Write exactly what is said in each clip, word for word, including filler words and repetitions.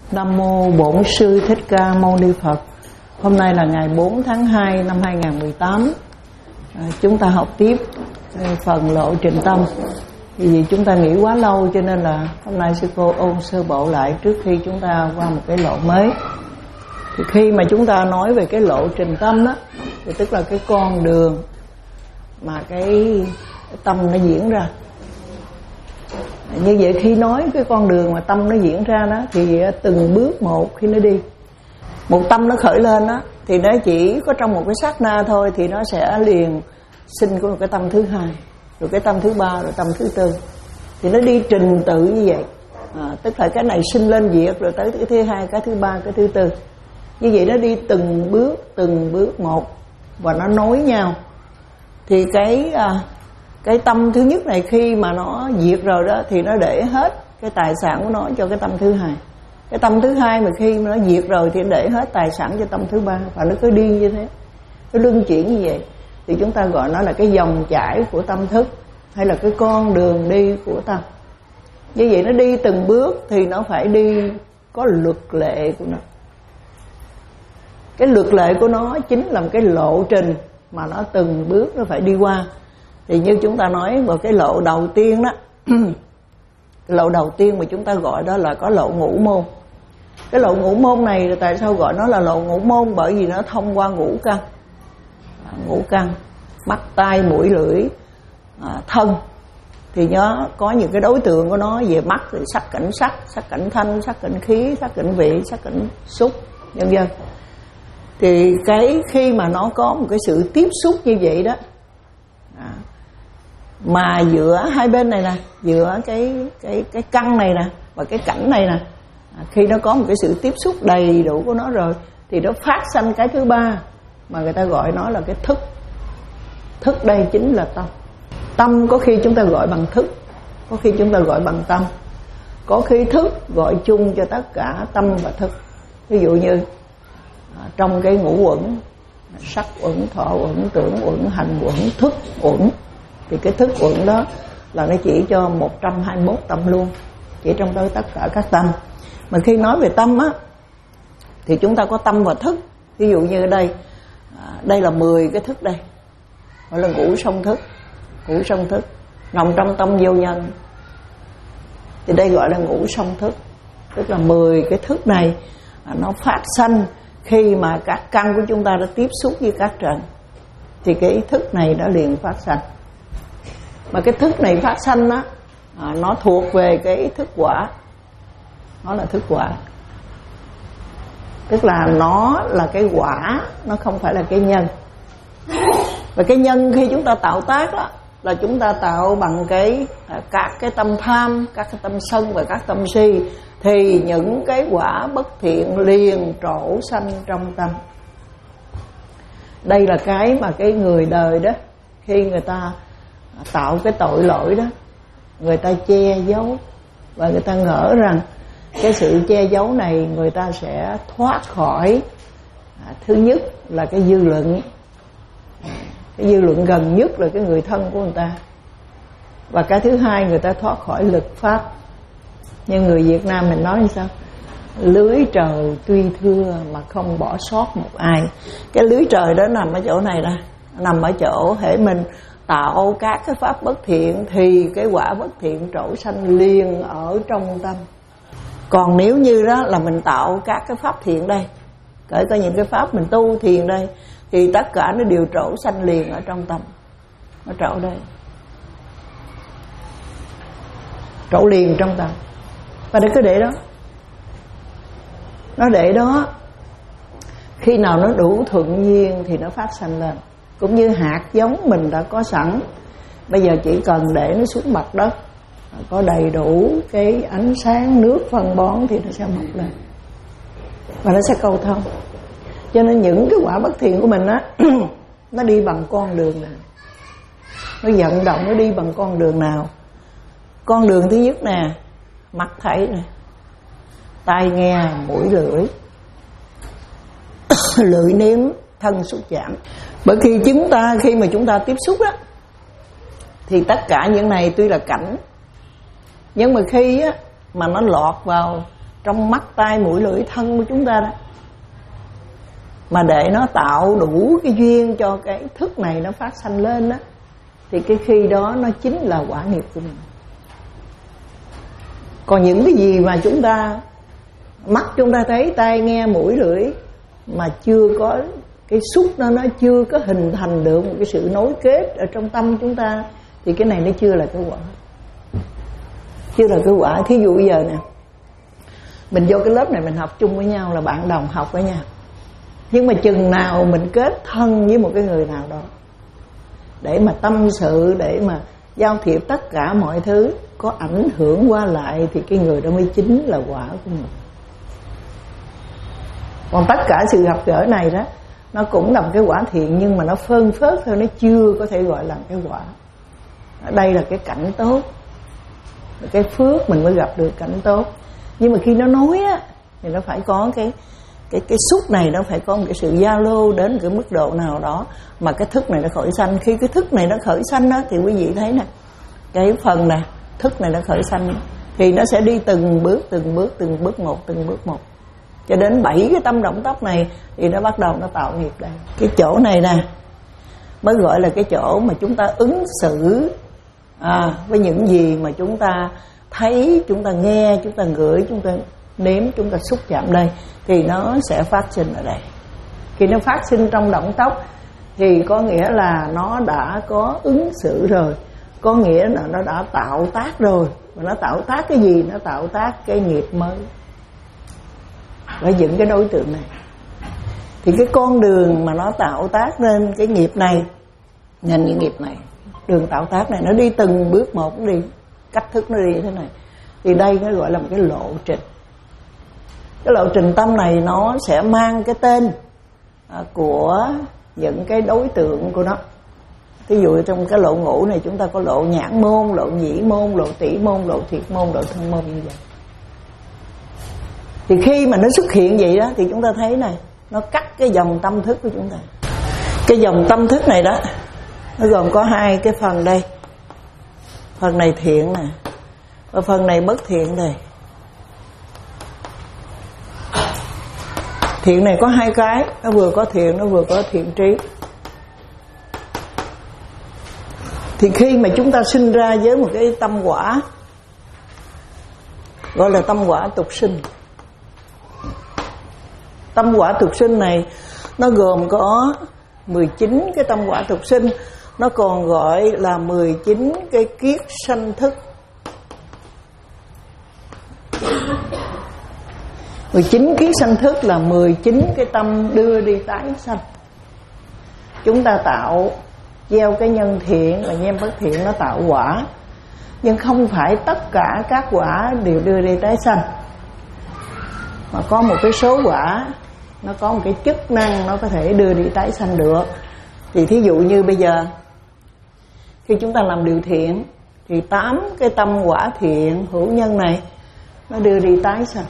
Nam mô Bổn Sư Thích Ca Mâu Ni Phật. Hôm nay là ngày bốn tháng hai năm hai nghìn không trăm mười tám. à, Chúng ta học tiếp phần lộ trình tâm. Vì chúng ta nghỉ quá lâu cho nên là hôm nay sư cô ôn sơ bộ lại trước khi chúng ta qua một cái lộ mới. Thì khi mà chúng ta nói về cái lộ trình tâm đó, thì tức là cái con đường mà cái, cái tâm nó diễn ra. Như vậy khi nói cái con đường mà tâm nó diễn ra đó, thì từng bước một khi nó đi, một tâm nó khởi lên đó, thì nó chỉ có trong một cái sát na thôi, thì nó sẽ liền sinh của một cái tâm thứ hai, rồi cái tâm thứ ba, rồi tâm thứ tư. Thì nó đi trình tự như vậy, à, tức là cái này sinh lên diệt, rồi tới cái thứ hai, cái thứ ba, cái thứ tư. Như vậy nó đi từng bước, từng bước một, và nó nối nhau. Thì cái à, cái tâm thứ nhất này khi mà nó diệt rồi đó, thì nó để hết cái tài sản của nó cho cái tâm thứ hai. Cái tâm thứ hai mà khi mà nó diệt rồi thì nó để hết tài sản cho tâm thứ ba. Và nó cứ đi như thế, nó luân chuyển như vậy. Thì chúng ta gọi nó là cái dòng chảy của tâm thức, hay là cái con đường đi của tâm. Như vậy nó đi từng bước thì nó phải đi có luật lệ của nó. Cái luật lệ của nó chính là một cái lộ trình mà nó từng bước nó phải đi qua. Thì như chúng ta nói vào cái lộ đầu tiên đó, lộ đầu tiên mà chúng ta gọi đó là có lộ ngũ môn. Cái lộ ngũ môn này tại sao gọi nó là lộ ngũ môn? Bởi vì nó thông qua ngũ căn. à, Ngũ căn, mắt, tai, mũi, lưỡi, à, thân. Thì nó có những cái đối tượng của nó về mắt thì sắc cảnh sắc, sắc cảnh thanh, sắc cảnh khí, sắc cảnh vị, sắc cảnh xúc, vân vân. Thì cái khi mà nó có một cái sự tiếp xúc như vậy đó, à, mà giữa hai bên này nè, giữa cái cái cái căn này nè và cái cảnh này nè, à, khi nó có một cái sự tiếp xúc đầy đủ của nó rồi, thì nó phát sanh cái thứ ba mà người ta gọi nó là cái thức. Thức đây chính là tâm. Tâm có khi chúng ta gọi bằng thức, có khi chúng ta gọi bằng tâm, có khi thức gọi chung cho tất cả tâm và thức. Ví dụ như à, trong cái ngũ uẩn, sắc uẩn, thọ uẩn, tưởng uẩn, hành uẩn, thức uẩn, thì cái thức uẩn đó là nó chỉ cho một trăm hai mươi mốt tâm luôn, chỉ trong đó tất cả các tâm. Mà khi nói về tâm á, thì chúng ta có tâm và thức. Ví dụ như ở đây, à, đây là mười cái thức đây, gọi là ngũ song thức. Ngũ song thức nằm trong tâm vô nhân, thì đây gọi là ngũ song thức. Tức là mười cái thức này à, nó phát sanh khi mà các căn của chúng ta đã tiếp xúc với các trần, thì cái thức này đã liền phát sanh. Mà cái thức này phát sanh đó, à, nó thuộc về cái thức quả. Nó là thức quả, tức là nó là cái quả, nó không phải là cái nhân. Và cái nhân khi chúng ta tạo tác đó, là chúng ta tạo bằng cái à, các cái tâm tham, các cái tâm sân và các tâm si. Thì những cái quả bất thiện liền trổ sanh trong tâm. Đây là cái mà cái người đời đó, khi người ta tạo cái tội lỗi đó, người ta che giấu, và người ta ngỡ rằng cái sự che giấu này người ta sẽ thoát khỏi. à, Thứ nhất là cái dư luận. Cái dư luận gần nhất là cái người thân của người ta. Và cái thứ hai, người ta thoát khỏi lực pháp. Nhưng người Việt Nam mình nói như sao? Lưới trời tuy thưa mà không bỏ sót một ai. Cái lưới trời đó nằm ở chỗ này đó, nằm ở chỗ hễ mình tạo các cái pháp bất thiện thì cái quả bất thiện trổ sanh liền ở trong tâm. Còn nếu như đó là mình tạo các cái pháp thiện đây, kể cả những cái pháp mình tu thiền đây, thì tất cả nó đều trổ sanh liền ở trong tâm. Nó trổ đây, trổ liền trong tâm. Và nó cứ để đó, nó để đó. Khi nào nó đủ thuận duyên thì nó phát sanh lên. Cũng như hạt giống mình đã có sẵn, bây giờ chỉ cần để nó xuống mặt đất, có đầy đủ cái ánh sáng, nước, phân bón thì nó sẽ mọc lên và nó sẽ cầu thông. Cho nên những cái quả bất thiện của mình á, nó đi bằng con đường nào, nó vận động nó đi bằng con đường nào. Con đường thứ nhất nè, mắt thấy nè, tai nghe, mũi lưỡi, lưỡi nếm, thân xúc chạm. Bởi khi chúng ta khi mà chúng ta tiếp xúc đó, thì tất cả những này tuy là cảnh, nhưng mà khi á, mà nó lọt vào trong mắt, tai, mũi, lưỡi, thân của chúng ta đó, mà để nó tạo đủ cái duyên cho cái thức này nó phát sanh lên đó, thì cái khi đó nó chính là quả nghiệp của mình. Còn những cái gì mà chúng ta, mắt chúng ta thấy, tai nghe, mũi, lưỡi, mà chưa có cái xúc nó nó chưa có hình thành được một cái sự nối kết ở trong tâm chúng ta, thì cái này nó chưa là cái quả. Chưa là cái quả. Thí dụ giờ nè, mình vô cái lớp này mình học chung với nhau là bạn đồng học với nhau, nhưng mà chừng nào mình kết thân với một cái người nào đó để mà tâm sự, để mà giao thiệp tất cả mọi thứ có ảnh hưởng qua lại, thì cái người đó mới chính là quả của mình. Còn tất cả sự gặp gỡ này đó, nó cũng là một cái quả thiện, nhưng mà nó phơn phớt thôi, nó chưa có thể gọi là cái quả. Ở đây là cái cảnh tốt, cái phước mình mới gặp được cảnh tốt. Nhưng mà khi nó nói á, thì nó phải có cái cái cái xúc này, nó phải có một cái sự giao lưu đến một cái mức độ nào đó mà cái thức này nó khởi sanh. Khi cái thức này nó khởi sanh đó, thì quý vị thấy nè, cái phần này, thức này nó khởi sanh, thì nó sẽ đi từng bước, từng bước, từng bước một, từng bước một, cho đến bảy cái tâm động tóc này thì nó bắt đầu nó tạo nghiệp đây. Cái chỗ này nè mới gọi là cái chỗ mà chúng ta ứng xử à, với những gì mà chúng ta thấy, chúng ta nghe, chúng ta ngửi, chúng ta nếm, chúng ta xúc chạm đây, thì nó sẽ phát sinh ở đây. Khi nó phát sinh trong động tóc thì có nghĩa là nó đã có ứng xử rồi, có nghĩa là nó đã tạo tác rồi. Và nó tạo tác cái gì? Nó tạo tác cái nghiệp mới với những cái đối tượng này. Thì cái con đường mà nó tạo tác lên cái nghiệp này, nên những nghiệp này, đường tạo tác này nó đi từng bước một, nó đi cách thức, nó đi như thế này. Thì đây nó gọi là một cái lộ trình. Cái lộ trình tâm này nó sẽ mang cái tên của những cái đối tượng của nó. Ví dụ trong cái lộ ngũ này chúng ta có lộ nhãn môn, lộ nhĩ môn, lộ tỷ môn, lộ thiệt môn, lộ thân môn như vậy. Thì khi mà nó xuất hiện vậy đó, thì chúng ta thấy này, nó cắt cái dòng tâm thức của chúng ta. Cái dòng tâm thức này đó, nó gồm có hai cái phần đây. Phần này thiện nè, và phần này bất thiện đây. Thiện này có hai cái, nó vừa có thiện, nó vừa có thiện trí. Thì khi mà chúng ta sinh ra với một cái tâm quả gọi là tâm quả tục sinh. Tâm quả tục sinh này nó gồm có mười chín cái tâm quả tục sinh, nó còn gọi là mười chín cái kiết sanh thức. mười chín kiết sanh thức là mười chín cái tâm đưa đi tái sanh. Chúng ta tạo gieo cái nhân thiện và nhân bất thiện, nó tạo quả. Nhưng không phải tất cả các quả đều đưa đi tái sanh, mà có một cái số quả nó có một cái chức năng nó có thể đưa đi tái sanh được. Thì thí dụ như bây giờ khi chúng ta làm điều thiện thì tám cái tâm quả thiện hữu nhân này nó đưa đi tái sanh.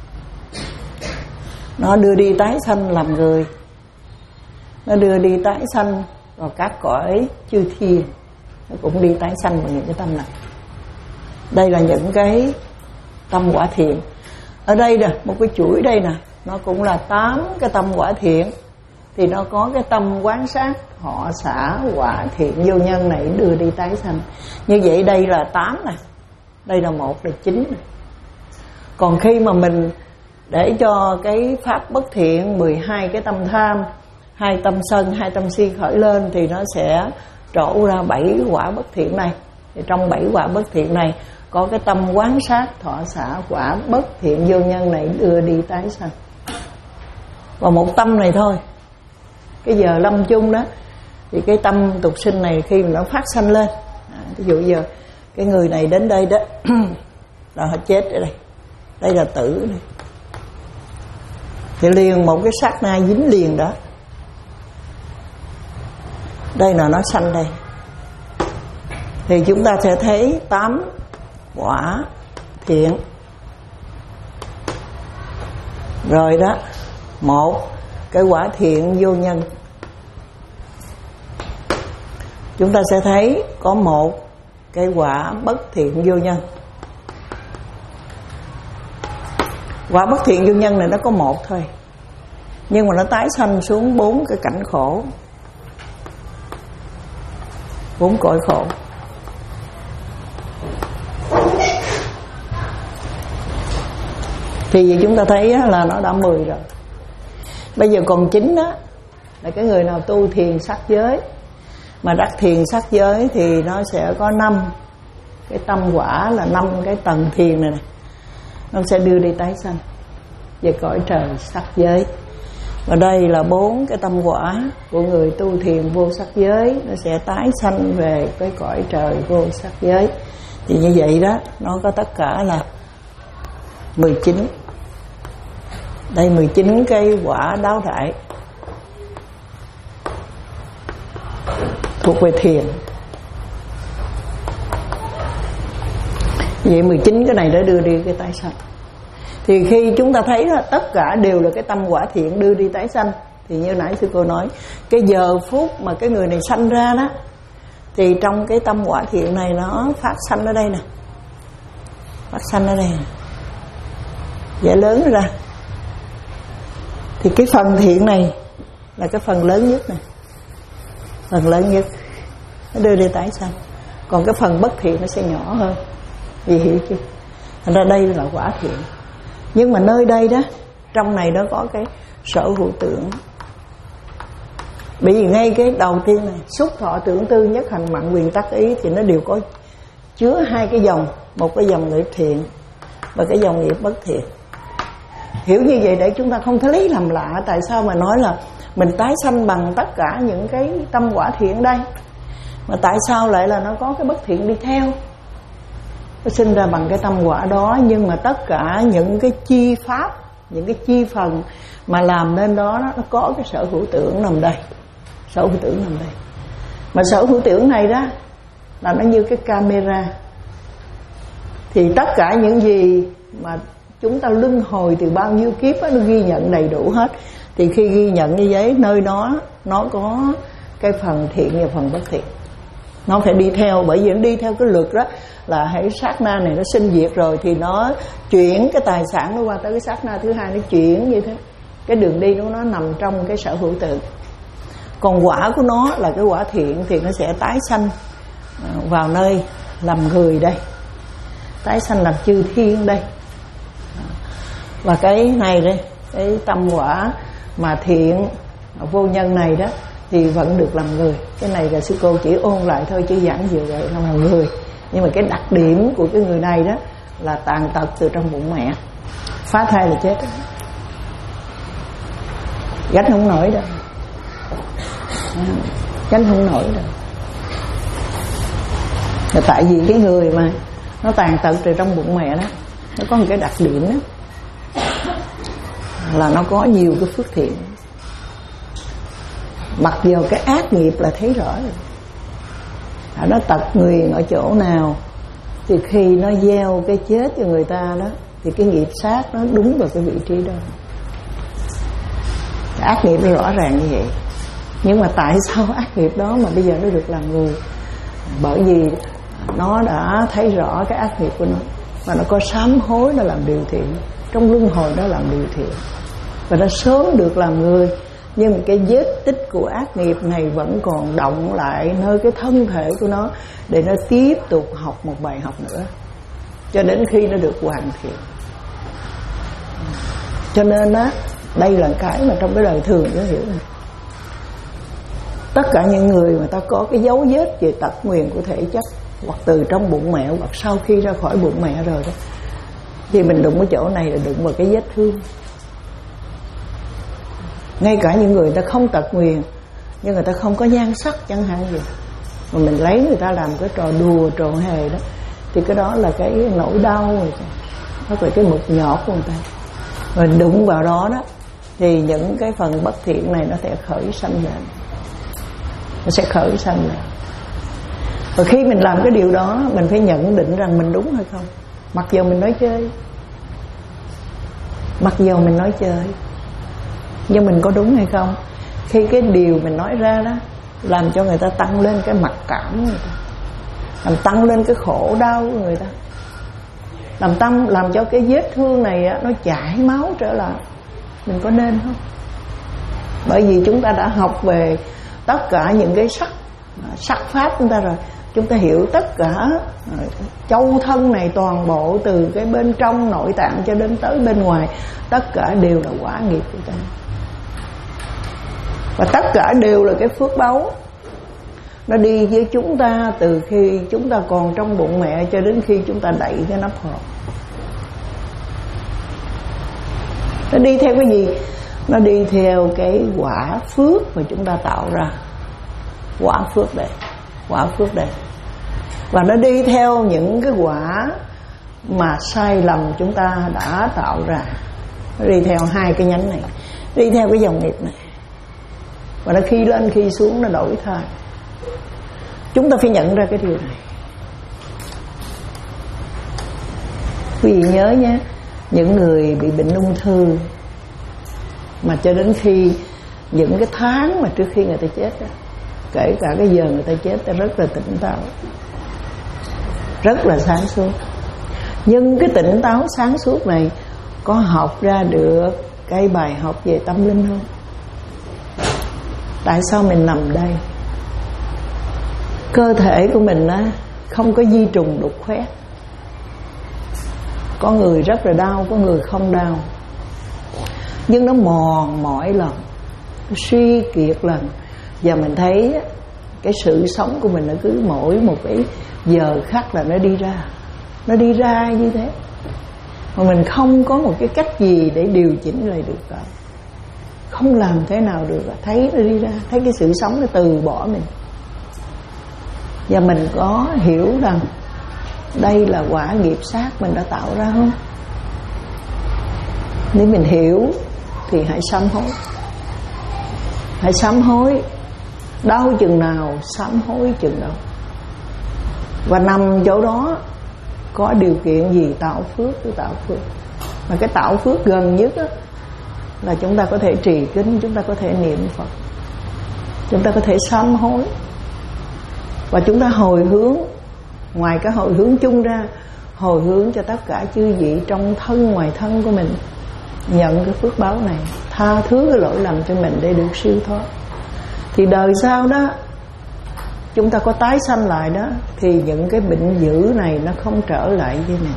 Nó đưa đi tái sanh làm người, nó đưa đi tái sanh vào các cõi chư thiên, nó cũng đi tái sanh vào những cái tâm này. Đây là những cái tâm quả thiện. Ở đây nè, một cái chuỗi đây nè, nó cũng là tám cái tâm quả thiện. Thì nó có cái tâm quán sát, họ xả, quả thiện vô nhân này đưa đi tái sanh. Như vậy đây là tám này, đây là một, là chín này. Còn khi mà mình để cho cái pháp bất thiện, mười hai cái tâm tham, hai tâm sân, hai tâm si khởi lên, thì nó sẽ trổ ra bảy quả bất thiện này. Thì trong bảy quả bất thiện này có cái tâm quán sát, thọ xả, quả bất thiện vô nhân này đưa đi tái sanh. Và một tâm này thôi, cái giờ lâm chung đó, thì cái tâm tục sinh này khi mà nó phát sanh lên, à, ví dụ giờ cái người này đến đây đó là họ chết ở đây, đây là tử này, thì liền một cái sát na dính liền đó, đây là nó sanh đây. Thì chúng ta sẽ thấy tám quả thiện rồi đó, một cái quả thiện vô nhân. Chúng ta sẽ thấy có một cái quả bất thiện vô nhân. Quả bất thiện vô nhân này nó có một thôi, nhưng mà nó tái sanh xuống bốn cái cảnh khổ, bốn cõi khổ. Thì vì chúng ta thấy là nó đã mười rồi. Bây giờ còn chín đó là cái người nào tu thiền sắc giới. Mà đắc thiền sắc giới thì nó sẽ có năm cái tâm quả, là năm cái tầng thiền này, này. Nó sẽ đưa đi tái sanh về cõi trời sắc giới. Và đây là bốn cái tâm quả của người tu thiền vô sắc giới, nó sẽ tái sanh về cái cõi trời vô sắc giới. Thì như vậy đó, nó có tất cả là mười chín. Đây mười chín cái quả đáo đại thuộc về thiền. Vậy mười chín cái này đã đưa đi cái tái sanh. Thì khi chúng ta thấy đó, tất cả đều là cái tâm quả thiện đưa đi tái sanh. Thì như nãy sư cô nói, cái giờ phút mà cái người này sanh ra đó, thì trong cái tâm quả thiện này nó phát sanh ở đây nè, phát sanh ở đây nè, dễ lớn ra. Thì cái phần thiện này là cái phần lớn nhất nè, phần lớn nhất nó đưa đi tái sanh. Còn cái phần bất thiện nó sẽ nhỏ hơn. Vì hiểu chưa? Thành ra đây là quả thiện. Nhưng mà nơi đây đó, trong này nó có cái sở hữu tưởng. Bởi vì ngay cái đầu tiên này, xúc thọ tưởng tư nhất hành mạng quyền tác ý, thì nó đều có chứa hai cái dòng. Một cái dòng nghiệp thiện và cái dòng nghiệp bất thiện. Hiểu như vậy để chúng ta không thể lấy làm lạ. Tại sao mà nói là mình tái sanh bằng tất cả những cái tâm quả thiện đây, mà tại sao lại là nó có cái bất thiện đi theo? Nó sinh ra bằng cái tâm quả đó. Nhưng mà tất cả những cái chi pháp, những cái chi phần mà làm nên đó, nó có cái sở hữu tưởng nằm đây. Sở hữu tưởng nằm đây. Mà sở hữu tưởng này đó là nó như cái camera. Thì tất cả những gì mà chúng ta luân hồi từ bao nhiêu kiếp đó, nó ghi nhận đầy đủ hết. Thì khi ghi nhận như vậy, nơi đó nó có cái phần thiện và phần bất thiện. Nó phải đi theo, bởi vì nó đi theo cái luật đó, là hãy sát na này nó sinh diệt rồi thì nó chuyển cái tài sản nó qua tới cái sát na thứ hai, nó chuyển như thế. Cái đường đi của nó nằm trong cái sở hữu tự. Còn quả của nó là cái quả thiện thì nó sẽ tái sanh vào nơi làm người đây, tái sanh làm chư thiên đây. Và cái này đây, cái tâm quả mà thiện vô nhân này đó thì vẫn được làm người. Cái này là sư cô chỉ ôn lại thôi chứ giảng nhiều vậy không làm người. Nhưng mà cái đặc điểm của cái người này đó là tàn tật từ trong bụng mẹ, phá thai là chết, gánh không nổi đâu, gánh không nổi đâu. Là tại vì cái người mà nó tàn tật từ trong bụng mẹ đó, nó có một cái đặc điểm đó là nó có nhiều cái phước thiện. Mặc dù cái ác nghiệp là thấy rõ rồi. À, nó tật nguyền ở chỗ nào thì khi nó gieo cái chết cho người ta đó, thì cái nghiệp sát nó đúng vào cái vị trí đó. Cái ác nghiệp nó rõ ràng như vậy. Nhưng mà tại sao ác nghiệp đó mà bây giờ nó được làm người? Bởi vì nó đã thấy rõ cái ác nghiệp của nó, và nó có sám hối nó làm điều thiện, trong luân hồi nó làm điều thiện, và nó sớm được làm người. Nhưng cái vết tích của ác nghiệp này vẫn còn động lại nơi cái thân thể của nó, để nó tiếp tục học một bài học nữa, cho đến khi nó được hoàn thiện. Cho nên á, đây là cái mà trong cái đời thường nó hiểu này. Tất cả những người mà ta có cái dấu vết về tật nguyền của thể chất, hoặc từ trong bụng mẹ, hoặc sau khi ra khỏi bụng mẹ rồi đó, thì mình đụng ở chỗ này là đụng vào cái vết thương. Ngay cả những người ta không tật nguyền, nhưng người ta không có nhan sắc chẳng hạn gì, mà mình lấy người ta làm cái trò đùa, trò hề đó, thì cái đó là cái nỗi đau người ta, hoặc là cái mực nhọt của người ta. Mình đụng vào đó đó, thì những cái phần bất thiện này nó sẽ khởi sanh lên, nó sẽ khởi sanh lên. Và khi mình làm cái điều đó, mình phải nhận định rằng mình đúng hay không. Mặc dù mình nói chơi, mặc dù mình nói chơi, nhưng mình có đúng hay không? Khi cái điều mình nói ra đó làm cho người ta tăng lên cái mặc cảm của người ta, làm tăng lên cái khổ đau của người ta, Làm tâm làm cho cái vết thương này nó chảy máu trở lại. Mình có nên không? Bởi vì chúng ta đã học về tất cả những cái sắc sắc pháp chúng ta rồi, chúng ta hiểu tất cả châu thân này toàn bộ từ cái bên trong nội tạng cho đến tới bên ngoài, tất cả đều là quả nghiệp của ta, và tất cả đều là cái phước báu. Nó đi với chúng ta từ khi chúng ta còn trong bụng mẹ cho đến khi chúng ta đậy cái nắp hộp. Nó đi theo cái gì? Nó đi theo cái quả phước mà chúng ta tạo ra. Quả phước đây, quả phước đây. Và nó đi theo những cái quả mà sai lầm chúng ta đã tạo ra. Nó đi theo hai cái nhánh này, đi theo cái dòng nghiệp này. Và nó khi lên khi xuống nó đổi thay. Chúng ta phải nhận ra cái điều này. Quý vị nhớ nhé, những người bị bệnh ung thư mà cho đến khi những cái tháng mà trước khi người ta chết đó, kể cả cái giờ người ta chết, ta rất là tỉnh táo, rất là sáng suốt. Nhưng cái tỉnh táo sáng suốt này có học ra được cái bài học về tâm linh không? Tại sao mình nằm đây? Cơ thể của mình á, không có di trùng đục khoét. Có người rất là đau, có người không đau. Nhưng nó mòn mỏi lần, suy kiệt lần. Và mình thấy cái sự sống của mình nó cứ mỗi một cái giờ khắc là nó đi ra. Nó đi ra như thế. Mà mình không có một cái cách gì để điều chỉnh lại được cả. Không làm thế nào được. Thấy nó đi ra, thấy cái sự sống nó từ bỏ mình. Và mình có hiểu rằng đây là quả nghiệp sát mình đã tạo ra không? Nếu mình hiểu thì hãy sám hối. Hãy sám hối. Đau chừng nào sám hối chừng đó. Và nằm chỗ đó có điều kiện gì tạo phước cứ tạo phước. Mà cái tạo phước gần nhất đó, là chúng ta có thể trì kinh, chúng ta có thể niệm Phật, chúng ta có thể sám hối. Và chúng ta hồi hướng. Ngoài cái hồi hướng chung ra, hồi hướng cho tất cả chư vị trong thân ngoài thân của mình nhận cái phước báo này, tha thứ cái lỗi lầm cho mình để được siêu thoát. Thì đời sau đó chúng ta có tái sanh lại đó, thì những cái bệnh dữ này nó không trở lại với mình.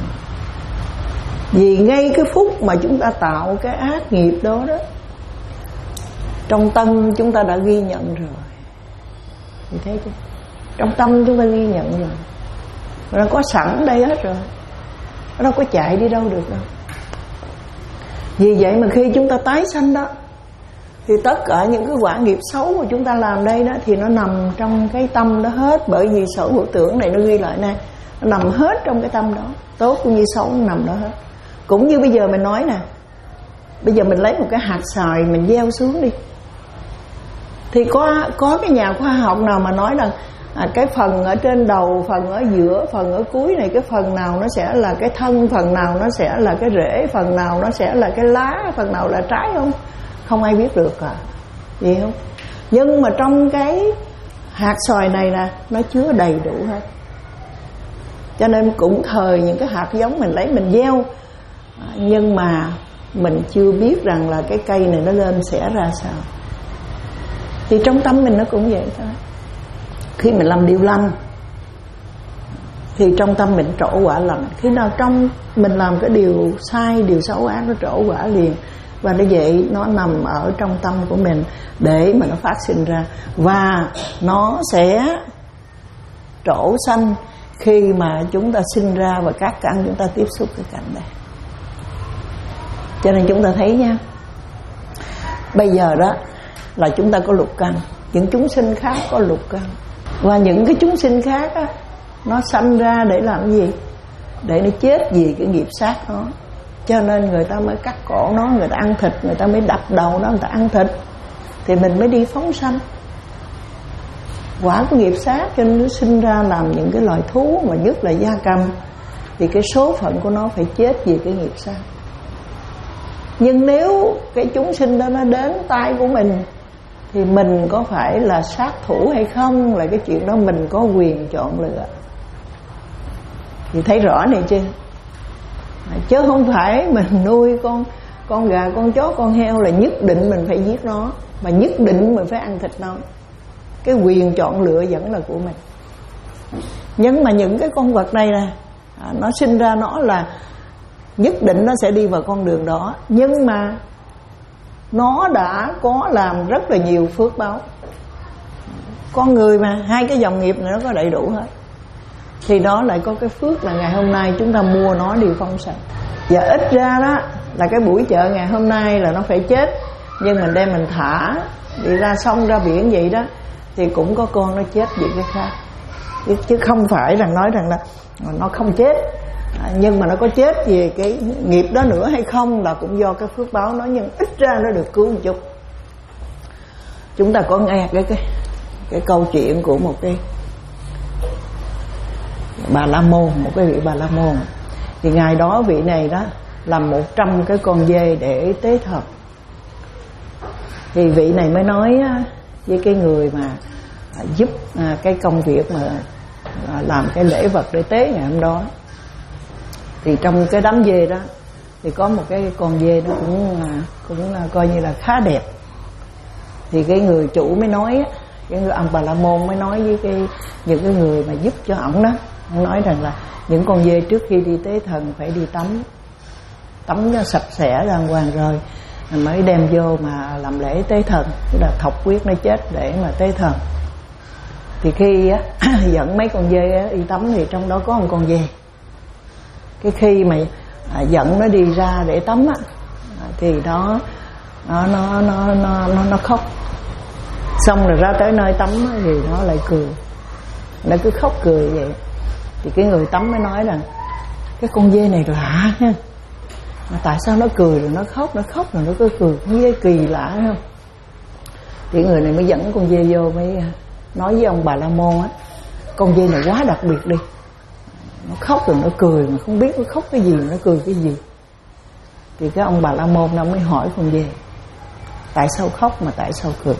Vì ngay cái phút mà chúng ta tạo cái ác nghiệp đó đó, trong tâm chúng ta đã ghi nhận rồi. Thì thấy chưa? Trong tâm chúng ta ghi nhận rồi, nó có sẵn đây hết rồi, nó đâu có chạy đi đâu được đâu. Vì vậy mà khi chúng ta tái sanh đó, thì tất cả những cái quả nghiệp xấu mà chúng ta làm đây đó, thì nó nằm trong cái tâm đó hết. Bởi vì sở hữu tưởng này nó ghi lại nè, nó nằm hết trong cái tâm đó. Tốt cũng như xấu nó nằm đó hết. Cũng như bây giờ mình nói nè, bây giờ mình lấy một cái hạt xoài mình gieo xuống đi, thì có, có cái nhà khoa học nào mà nói rằng à, cái phần ở trên đầu, phần ở giữa, phần ở cuối này, cái phần nào nó sẽ là cái thân, phần nào nó sẽ là cái rễ, phần nào nó sẽ là cái lá, phần nào là trái không? Không ai biết được cả. Gì không? Nhưng mà trong cái hạt xoài này nè, nó chứa đầy đủ hết. Cho nên cũng thời những cái hạt giống mình lấy mình gieo, nhưng mà mình chưa biết rằng là cái cây này nó lên sẽ ra sao. Thì trong tâm mình nó cũng vậy thôi. Khi mình làm điều lành thì trong tâm mình trổ quả lành. Khi nào trong mình làm cái điều sai, điều xấu ác, nó trổ quả liền. Và nó vậy, nó nằm ở trong tâm của mình để mà nó phát sinh ra. Và nó sẽ trổ sanh khi mà chúng ta sinh ra và các căn chúng ta tiếp xúc cái cảnh này. Cho nên chúng ta thấy nha, bây giờ đó là chúng ta có lục căn, những chúng sinh khác có lục căn. Và những cái chúng sinh khác á, nó sanh ra để làm gì? Để nó chết vì cái nghiệp sát nó. Cho nên người ta mới cắt cổ nó, người ta ăn thịt, người ta mới đập đầu nó, người ta ăn thịt. Thì mình mới đi phóng sanh. Quả của nghiệp sát cho nên nó sinh ra làm những cái loài thú, mà nhất là gia cầm. Thì cái số phận của nó phải chết vì cái nghiệp sát. Nhưng nếu cái chúng sinh đó nó đến tay của mình, thì mình có phải là sát thủ hay không, là cái chuyện đó mình có quyền chọn lựa. Thì thấy rõ này chưa? chứ không phải mình nuôi con con gà, con chó, con heo là nhất định mình phải giết nó, mà nhất định mình phải ăn thịt nó. Cái quyền chọn lựa vẫn là của mình. Nhưng mà những cái con vật này nè, nó sinh ra nó là nhất định nó sẽ đi vào con đường đó, nhưng mà nó đã có làm rất là nhiều phước báo. Con người mà, hai cái dòng nghiệp này nó có đầy đủ hết, thì đó lại có cái phước là ngày hôm nay chúng ta mua nó đi phong sanh. Và ít ra đó là cái buổi chợ ngày hôm nay là nó phải chết, nhưng mình đem mình thả đi ra sông ra biển vậy đó, thì cũng có con nó chết vì cái khác. Chứ không phải rằng nói rằng là nó không chết, nhưng mà nó có chết vì cái nghiệp đó nữa hay không là cũng do cái phước báo nó, nhưng ít ra nó được cứu một chút. Chúng ta có nghe cái cái cái câu chuyện của một cái Bà La Môn, một cái vị Bà La Môn. Thì ngày đó vị này đó làm một trăm cái con dê để tế thần. Thì vị này mới nói với cái người mà giúp cái công việc mà làm cái lễ vật để tế ngày hôm đó, thì trong cái đám dê đó thì có một cái con dê nó cũng cũng coi như là khá đẹp. Thì cái người chủ mới nói, cái người ông Bà La Môn mới nói với cái những cái người mà giúp cho ổng đó, ông nói rằng là những con dê trước khi đi tế thần phải đi tắm, tắm cho sạch sẽ đàng hoàng rồi mới đem vô mà làm lễ tế thần, tức là thọc huyết nó chết để mà tế thần. Thì khi á, dẫn mấy con dê á, đi tắm thì trong đó có một con dê. Cái khi mà à, dẫn nó đi ra để tắm á, thì nó nó nó nó nó nó, nó khóc. Xong rồi ra tới nơi tắm á, thì nó lại cười, nó cứ khóc cười vậy. Thì cái người tắm mới nói rằng cái con dê này lạ ha, mà tại sao nó cười rồi nó khóc, nó khóc rồi nó cứ cười, con dê kỳ lạ không? Thì người này mới dẫn con dê vô, mới nói với ông Bà La Môn á, con dê này quá đặc biệt đi, nó khóc rồi nó cười mà không biết nó khóc cái gì, nó cười cái gì. Thì cái ông Bà La Môn nó mới hỏi con dê, tại sao khóc mà tại sao cười?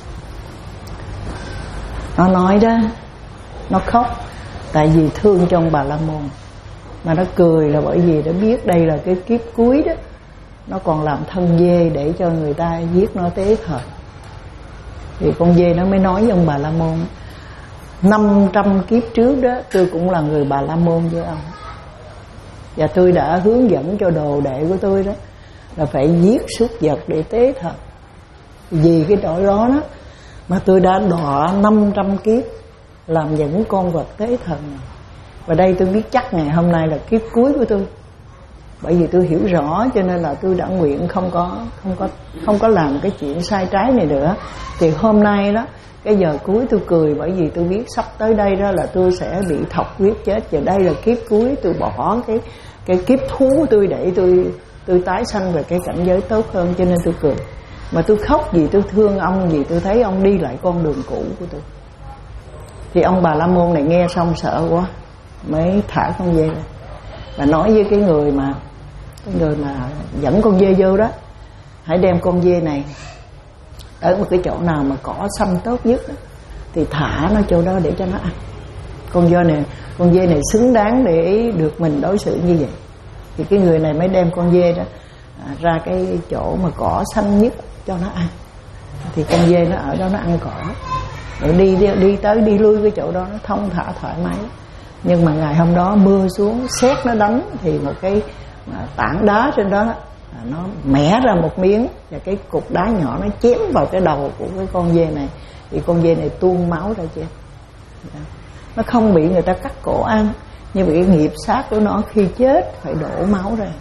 Nó nói đó, nó khóc tại vì thương cho ông Bà La Môn, mà nó cười là bởi vì nó biết đây là cái kiếp cuối đó, nó còn làm thân dê để cho người ta giết nó tế thần. Thì con dê nó mới nói với ông Bà La Môn, năm trăm kiếp trước đó tôi cũng là người Bà La Môn với ông, và tôi đã hướng dẫn cho đồ đệ của tôi đó là phải giết súc vật để tế thần. Vì cái tội đó đó mà tôi đã đọa năm trăm kiếp làm những con vật tế thần. Và đây tôi biết chắc ngày hôm nay là kiếp cuối của tôi, bởi vì tôi hiểu rõ cho nên là tôi đã nguyện không có không có không có làm cái chuyện sai trái này nữa. Thì hôm nay đó cái giờ cuối tôi cười, bởi vì tôi biết sắp tới đây đó là tôi sẽ bị thọc huyết chết, và đây là kiếp cuối, tôi bỏ cái cái kiếp thú của tôi để tôi tôi tái sanh về cái cảnh giới tốt hơn, cho nên tôi cười. Mà tôi khóc vì tôi thương ông, vì tôi thấy ông đi lại con đường cũ của tôi. Thì ông Bà La Môn này nghe xong sợ quá, mới thả con dê lên và nói với cái người mà cái người mà dẫn con dê vô đó, hãy đem con dê này ở một cái chỗ nào mà cỏ xanh tốt nhất đó, thì thả nó chỗ đó để cho nó ăn. Con dê này con dê này xứng đáng để được mình đối xử như vậy. Thì cái người này mới đem con dê đó à, ra cái chỗ mà cỏ xanh nhất cho nó ăn. Thì con dê nó ở đó nó ăn cỏ, rồi đi, đi đi tới đi lui cái chỗ đó nó thông thả thoải mái. Nhưng mà ngày hôm đó mưa xuống, sét nó đánh, thì một cái tảng đá trên đó nó mẻ ra một miếng, và cái cục đá nhỏ nó chém vào cái đầu của cái con dê này, thì con dê này tuôn máu ra chết. Nó không bị người ta cắt cổ ăn, nhưng vì cái nghiệp sát của nó khi chết phải đổ máu ra.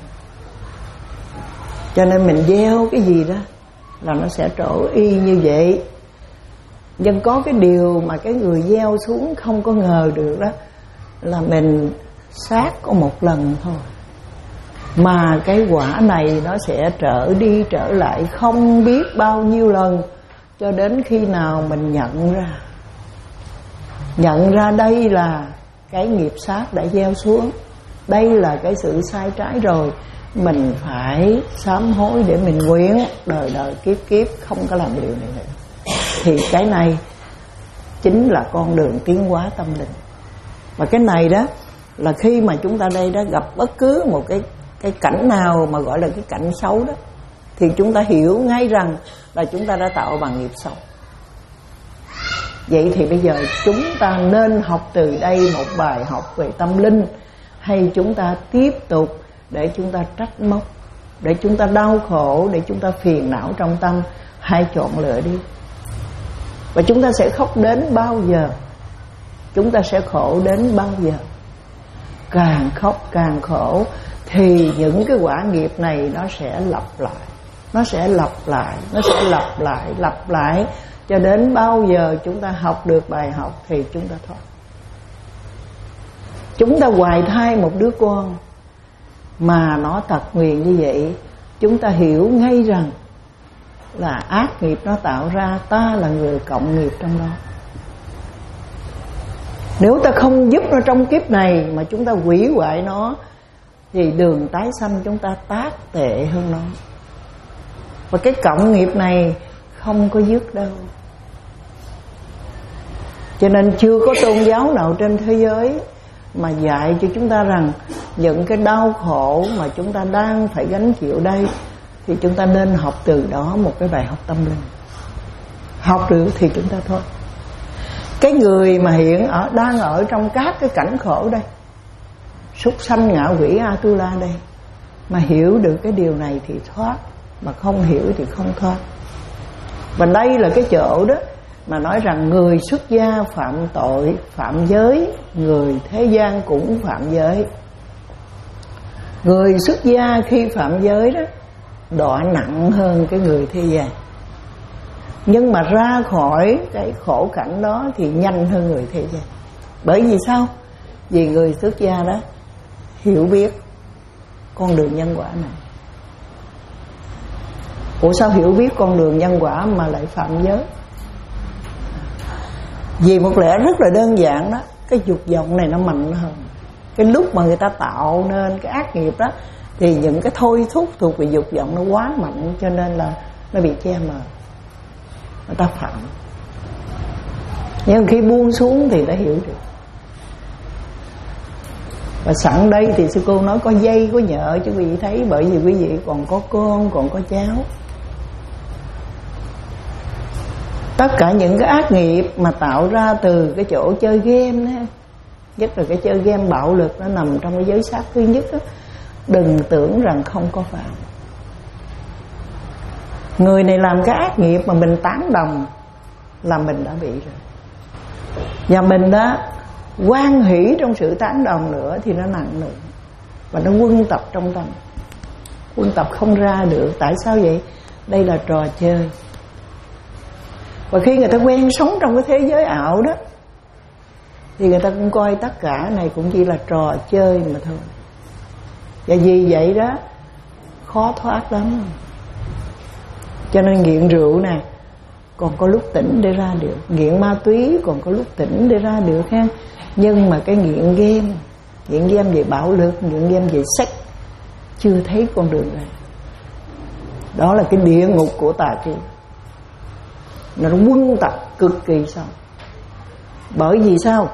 Cho nên mình gieo cái gì đó là nó sẽ trổ y như vậy. Nhưng có cái điều mà cái người gieo xuống không có ngờ được đó là mình sát có một lần thôi, mà cái quả này nó sẽ trở đi trở lại không biết bao nhiêu lần, cho đến khi nào mình nhận ra nhận ra đây là cái nghiệp sát đã gieo xuống, đây là cái sự sai trái rồi, mình phải sám hối để mình nguyện đời đời kiếp kiếp không có làm điều này nữa. Thì cái này chính là con đường tiến hóa tâm linh. Và cái này đó là khi mà chúng ta đây đã gặp bất cứ một cái cái cảnh nào mà gọi là cái cảnh xấu đó, thì chúng ta hiểu ngay rằng là chúng ta đã tạo bằng nghiệp xấu. Vậy thì bây giờ chúng ta nên học từ đây một bài học về tâm linh, hay chúng ta tiếp tục để chúng ta trách móc, để chúng ta đau khổ, để chúng ta phiền não trong tâm? Hãy chọn lựa đi. Và chúng ta sẽ khóc đến bao giờ? Chúng ta sẽ khổ đến bao giờ? Càng khóc càng khổ thì những cái quả nghiệp này nó sẽ lặp lại, nó sẽ lặp lại, nó sẽ lặp lại, lặp lại cho đến bao giờ chúng ta học được bài học thì chúng ta thoát. Chúng ta hoài thai một đứa con mà nó tật nguyền như vậy, chúng ta hiểu ngay rằng là ác nghiệp nó tạo ra, ta là người cộng nghiệp trong đó. Nếu ta không giúp nó trong kiếp này mà chúng ta hủy hoại nó, thì đường tái sanh chúng ta tác tệ hơn nó. Và cái cộng nghiệp này không có dứt đâu. Cho nên chưa có tôn giáo nào trên thế giới mà dạy cho chúng ta rằng những cái đau khổ mà chúng ta đang phải gánh chịu đây, thì chúng ta nên học từ đó một cái bài học tâm linh. Học được thì chúng ta thôi. Cái người mà hiện ở đang ở trong các cái cảnh khổ đây, súc sanh ngạ quỷ Atula đây, mà hiểu được cái điều này thì thoát, mà không hiểu thì không thoát. Và đây là cái chỗ đó mà nói rằng người xuất gia phạm tội, phạm giới, người thế gian cũng phạm giới. Người xuất gia khi phạm giới đó đọa nặng hơn cái người thế gian, nhưng mà ra khỏi cái khổ cảnh đó thì nhanh hơn người thế gian. Bởi vì sao? Vì người xuất gia đó hiểu biết con đường nhân quả này. Ủa sao hiểu biết con đường nhân quả mà lại phạm giới? Vì một lẽ rất là đơn giản đó, cái dục vọng này nó mạnh hơn. Cái lúc mà người ta tạo nên cái ác nghiệp đó, thì những cái thôi thúc thuộc về dục vọng nó quá mạnh, cho nên là nó bị che mờ, người ta phạm. Nhưng khi buông xuống thì đã hiểu được. Và sẵn đây thì sư cô nói có dây có nhợ cho quý vị thấy, bởi vì quý vị còn có con, còn có cháu. Tất cả những cái ác nghiệp mà tạo ra từ cái chỗ chơi game đó, nhất là cái chơi game bạo lực, nó nằm trong cái giới sát thứ nhất đó, đừng tưởng rằng không có phạm. Người này làm cái ác nghiệp mà mình tán đồng là mình đã bị rồi. Và mình đã hoan hỷ trong sự tán đồng nữa thì nó nặng nữa. Và nó quân tập trong tâm, quân tập không ra được. Tại sao vậy? Đây là trò chơi. Và khi người ta quen sống trong cái thế giới ảo đó, thì người ta cũng coi tất cả này cũng chỉ là trò chơi mà thôi. Và vì vậy đó khó thoát lắm. Cho nên nghiện rượu nè còn có lúc tỉnh để ra được, nghiện ma túy còn có lúc tỉnh để ra được ha. Nhưng mà cái nghiện game, nghiện game về bạo lực, nghiện game về sex, chưa thấy con đường này. Đó là cái địa ngục của tà kiến. Nó quân tập cực kỳ sâu. Bởi vì sao?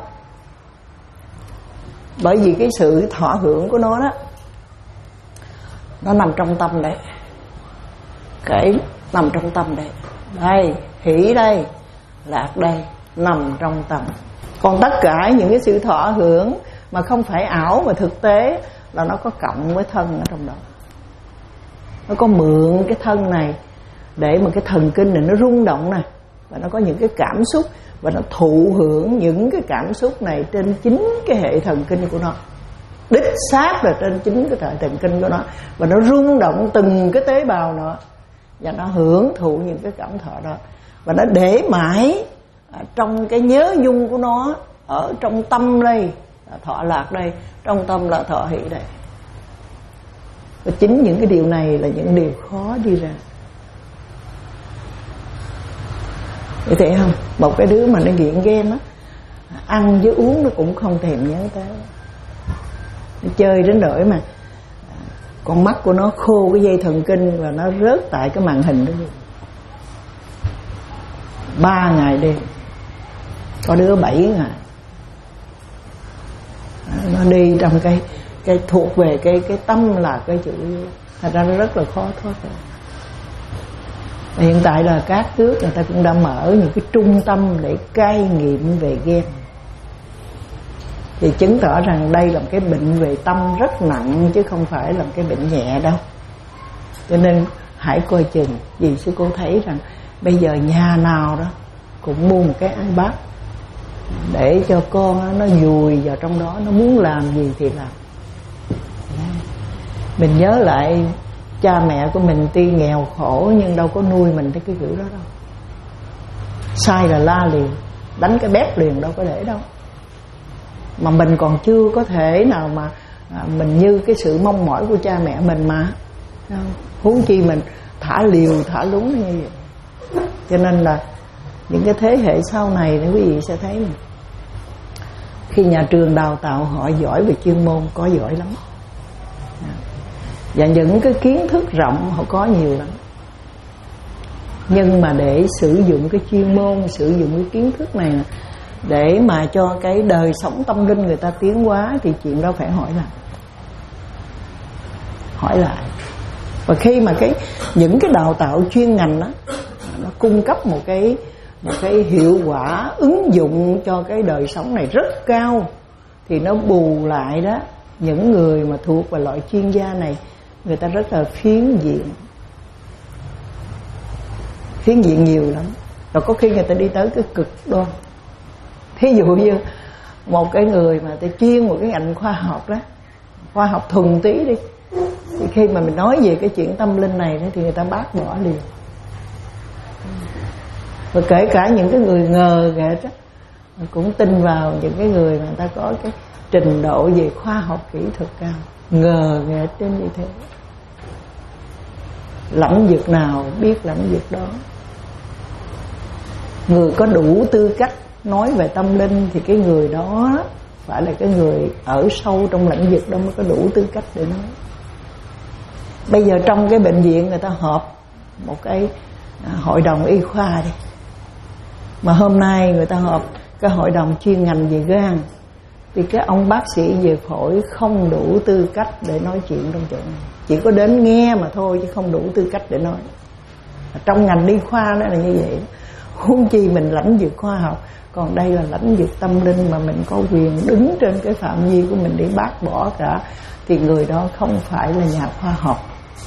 Bởi vì cái sự thọ hưởng của nó đó, nó nằm trong tâm đấy. Cái nằm trong tâm đấy. Đây, hỷ đây, lạc đây, nằm trong tâm. Còn tất cả những cái sự thọ hưởng mà không phải ảo mà thực tế là nó có cộng với thân ở trong đó. Nó có mượn cái thân này để mà cái thần kinh này nó rung động nè, và nó có những cái cảm xúc, và nó thụ hưởng những cái cảm xúc này trên chính cái hệ thần kinh của nó. Đích xác là trên chính cái hệ thần kinh của nó. Và nó rung động từng cái tế bào nó, và nó hưởng thụ những cái cảm thọ đó. Và nó để mãi trong cái nhớ dung của nó, ở trong tâm đây là thọ lạc đây, trong tâm là thọ hỷ đây. Và chính những cái điều này là những điều khó đi ra. Vậy thấy không? Một cái đứa mà nó nghiện game á, ăn với uống nó cũng không thèm nhớ tới. Nó chơi đến nỗi mà con mắt của nó khô cái dây thần kinh và nó rớt tại cái màn hình đó. Ba ngày đêm, có đứa bảy ngày. Nó đi trong cái cái thuộc về cái cái tâm là cái chữ, thật ra nó rất là khó thoát ra. Hiện tại là các nước người ta cũng đã mở những cái trung tâm để cai nghiện về ghen, thì chứng tỏ rằng đây là một cái bệnh về tâm rất nặng chứ không phải là một cái bệnh nhẹ đâu. Cho nên hãy coi chừng. Vì sư cô thấy rằng bây giờ nhà nào đó cũng mua một cái iPad để cho con nó vùi vào trong đó, nó muốn làm gì thì làm. Mình nhớ lại cha mẹ của mình tuy nghèo khổ nhưng đâu có nuôi mình theo cái kiểu đó đâu. Sai là la liền, đánh cái bét liền, đâu có để đâu. Mà mình còn chưa có thể nào mà à, mình như cái sự mong mỏi của cha mẹ mình mà. Huống chi mình thả liều thả lúng như vậy. Cho nên là những cái thế hệ sau này quý vị sẽ thấy này, khi nhà trường đào tạo họ giỏi về chuyên môn, có giỏi lắm, và những cái kiến thức rộng họ có nhiều lắm. Nhưng mà để sử dụng cái chuyên môn, sử dụng cái kiến thức này để mà cho cái đời sống tâm linh người ta tiến hóa thì chuyện đó phải hỏi lại. Hỏi lại. Và khi mà cái những cái đào tạo chuyên ngành đó nó cung cấp một cái một cái hiệu quả ứng dụng cho cái đời sống này rất cao, thì nó bù lại đó, những người mà thuộc vào loại chuyên gia này người ta rất là phiến diện, phiến diện nhiều lắm. Rồi có khi người ta đi tới cái cực đoan. Thí dụ như một cái người mà ta chuyên một cái ngành khoa học đó, khoa học thuần tí đi, thì khi mà mình nói về cái chuyện tâm linh này thì người ta bác bỏ liền. Và kể cả những cái người ngờ nghệch á, cũng tin vào những cái người mà người ta có cái trình độ về khoa học kỹ thuật cao, ngờ nghệch đến như thế. Lĩnh vực nào biết lĩnh vực đó. Người có đủ tư cách nói về tâm linh thì cái người đó phải là cái người ở sâu trong lĩnh vực đó mới có đủ tư cách để nói. Bây giờ trong cái bệnh viện người ta họp một cái hội đồng y khoa đi, mà hôm nay người ta họp cái hội đồng chuyên ngành về gan, thì cái ông bác sĩ về phổi không đủ tư cách để nói chuyện trong chỗ này, chỉ có đến nghe mà thôi chứ không đủ tư cách để nói. Trong ngành y khoa nó là như vậy. Huống chi mình lĩnh vực khoa học, còn đây là lĩnh vực tâm linh mà mình có quyền đứng trên cái phạm vi của mình để bác bỏ cả, thì người đó không phải là nhà khoa học.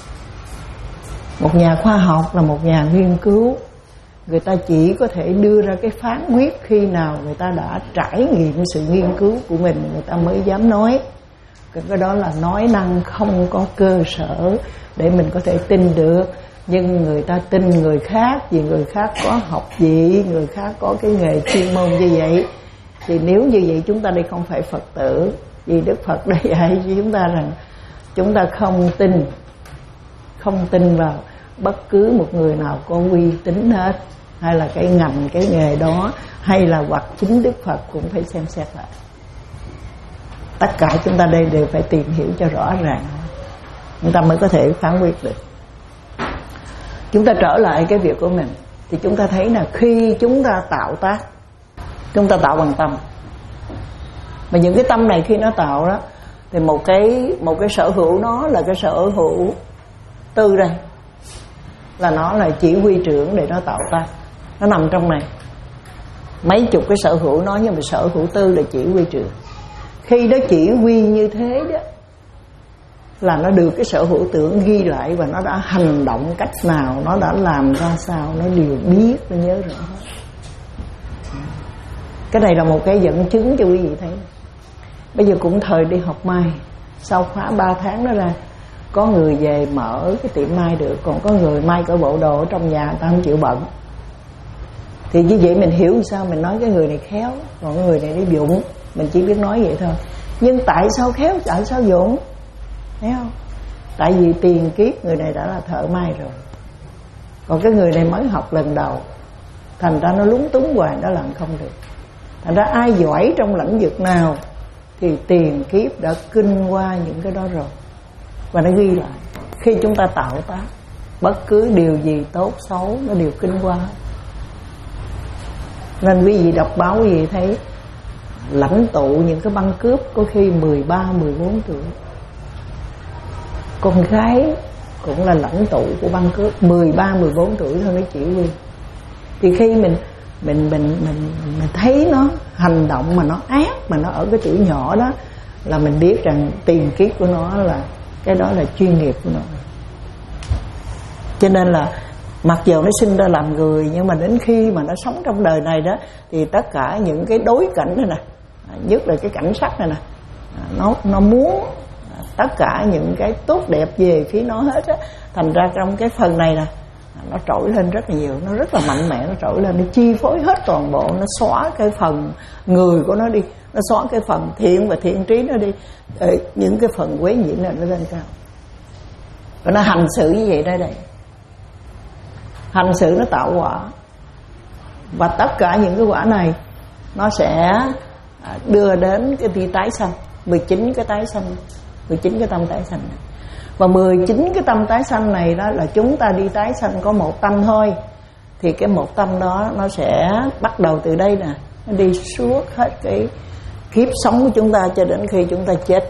Một nhà khoa học là một nhà nghiên cứu, người ta chỉ có thể đưa ra cái phán quyết khi nào người ta đã trải nghiệm sự nghiên cứu của mình, người ta mới dám nói. Cái đó là nói năng không có cơ sở để mình có thể tin được. Nhưng người ta tin người khác vì người khác có học vị, người khác có cái nghề chuyên môn như vậy. Thì nếu như vậy chúng ta đây không phải Phật tử, vì Đức Phật đã dạy với chúng ta rằng chúng ta không tin, không tin vào bất cứ một người nào có uy tín hết, hay là cái ngành, cái nghề đó, hay là hoặc chính Đức Phật cũng phải xem xét lại. Tất cả chúng ta đây đều phải tìm hiểu cho rõ ràng, chúng ta mới có thể phán quyết được. Chúng ta trở lại cái việc của mình, thì chúng ta thấy là khi chúng ta tạo tác, chúng ta tạo bằng tâm. Mà những cái tâm này khi nó tạo đó, thì một cái một cái sở hữu nó là cái sở hữu tư đây, là nó là chỉ huy trưởng để nó tạo tác. Nó nằm trong này. Mấy chục cái sở hữu nó, nhưng mà sở hữu tư là chỉ huy trưởng. Khi nó chỉ huy như thế đó, là nó được cái sở hữu tưởng ghi lại, và nó đã hành động cách nào, nó đã làm ra sao, nó đều biết, nó nhớ rõ hết. Cái này là một cái dẫn chứng cho quý vị thấy. Bây giờ cũng thời đi học may, sau khóa ba tháng đó ra, có người về mở cái tiệm may được, còn có người may cỡ bộ đồ ở trong nhà người ta không chịu bận. Thì như vậy mình hiểu sao mình nói cái người này khéo, còn cái người này đi dụng. Mình chỉ biết nói vậy thôi. Nhưng tại sao khéo, tại sao dụng? Thấy không? Tại vì tiền kiếp người này đã là thợ may rồi, còn cái người này mới học lần đầu, thành ra nó lúng túng hoài, nó làm không được. Thành ra ai giỏi trong lĩnh vực nào thì tiền kiếp đã kinh qua những cái đó rồi, và nó ghi lại. Khi chúng ta tạo tác bất cứ điều gì tốt xấu, nó đều kinh qua. Nên quý vị đọc báo quý vị thấy lãnh tụ những cái băng cướp có khi mười ba, mười bốn tuổi, con gái cũng là lãnh tụ của băng cướp, mười ba mười bốn tuổi thôi nó chỉ huy. Thì khi mình mình mình mình mình thấy nó hành động mà nó ác, mà nó ở cái tuổi nhỏ đó, là mình biết rằng tiền kiếp của nó là cái đó là chuyên nghiệp của nó. Cho nên là mặc dù nó sinh ra làm người, nhưng mà đến khi mà nó sống trong đời này đó, thì tất cả những cái đối cảnh này nè, nhất là cái cảnh sắc này nè, nó nó muốn tất cả những cái tốt đẹp về phía nó hết á. Thành ra trong cái phần này nè, nó trỗi lên rất là nhiều, nó rất là mạnh mẽ, nó trỗi lên, nó chi phối hết toàn bộ, nó xóa cái phần người của nó đi, nó xóa cái phần thiện và thiện trí nó đi, để những cái phần quế nhiễm này nó lên cao. Và nó hành xử như vậy đây đây, hành xử nó tạo quả, và tất cả những cái quả này nó sẽ đưa đến cái đi tái sanh, mười chín cái tái sanh, mười chín cái tâm tái sanh này. Và mười chín cái tâm tái sanh này đó là chúng ta đi tái sanh có một tâm thôi. Thì cái một tâm đó nó sẽ bắt đầu từ đây nè, nó đi suốt hết cái kiếp sống của chúng ta cho đến khi chúng ta chết.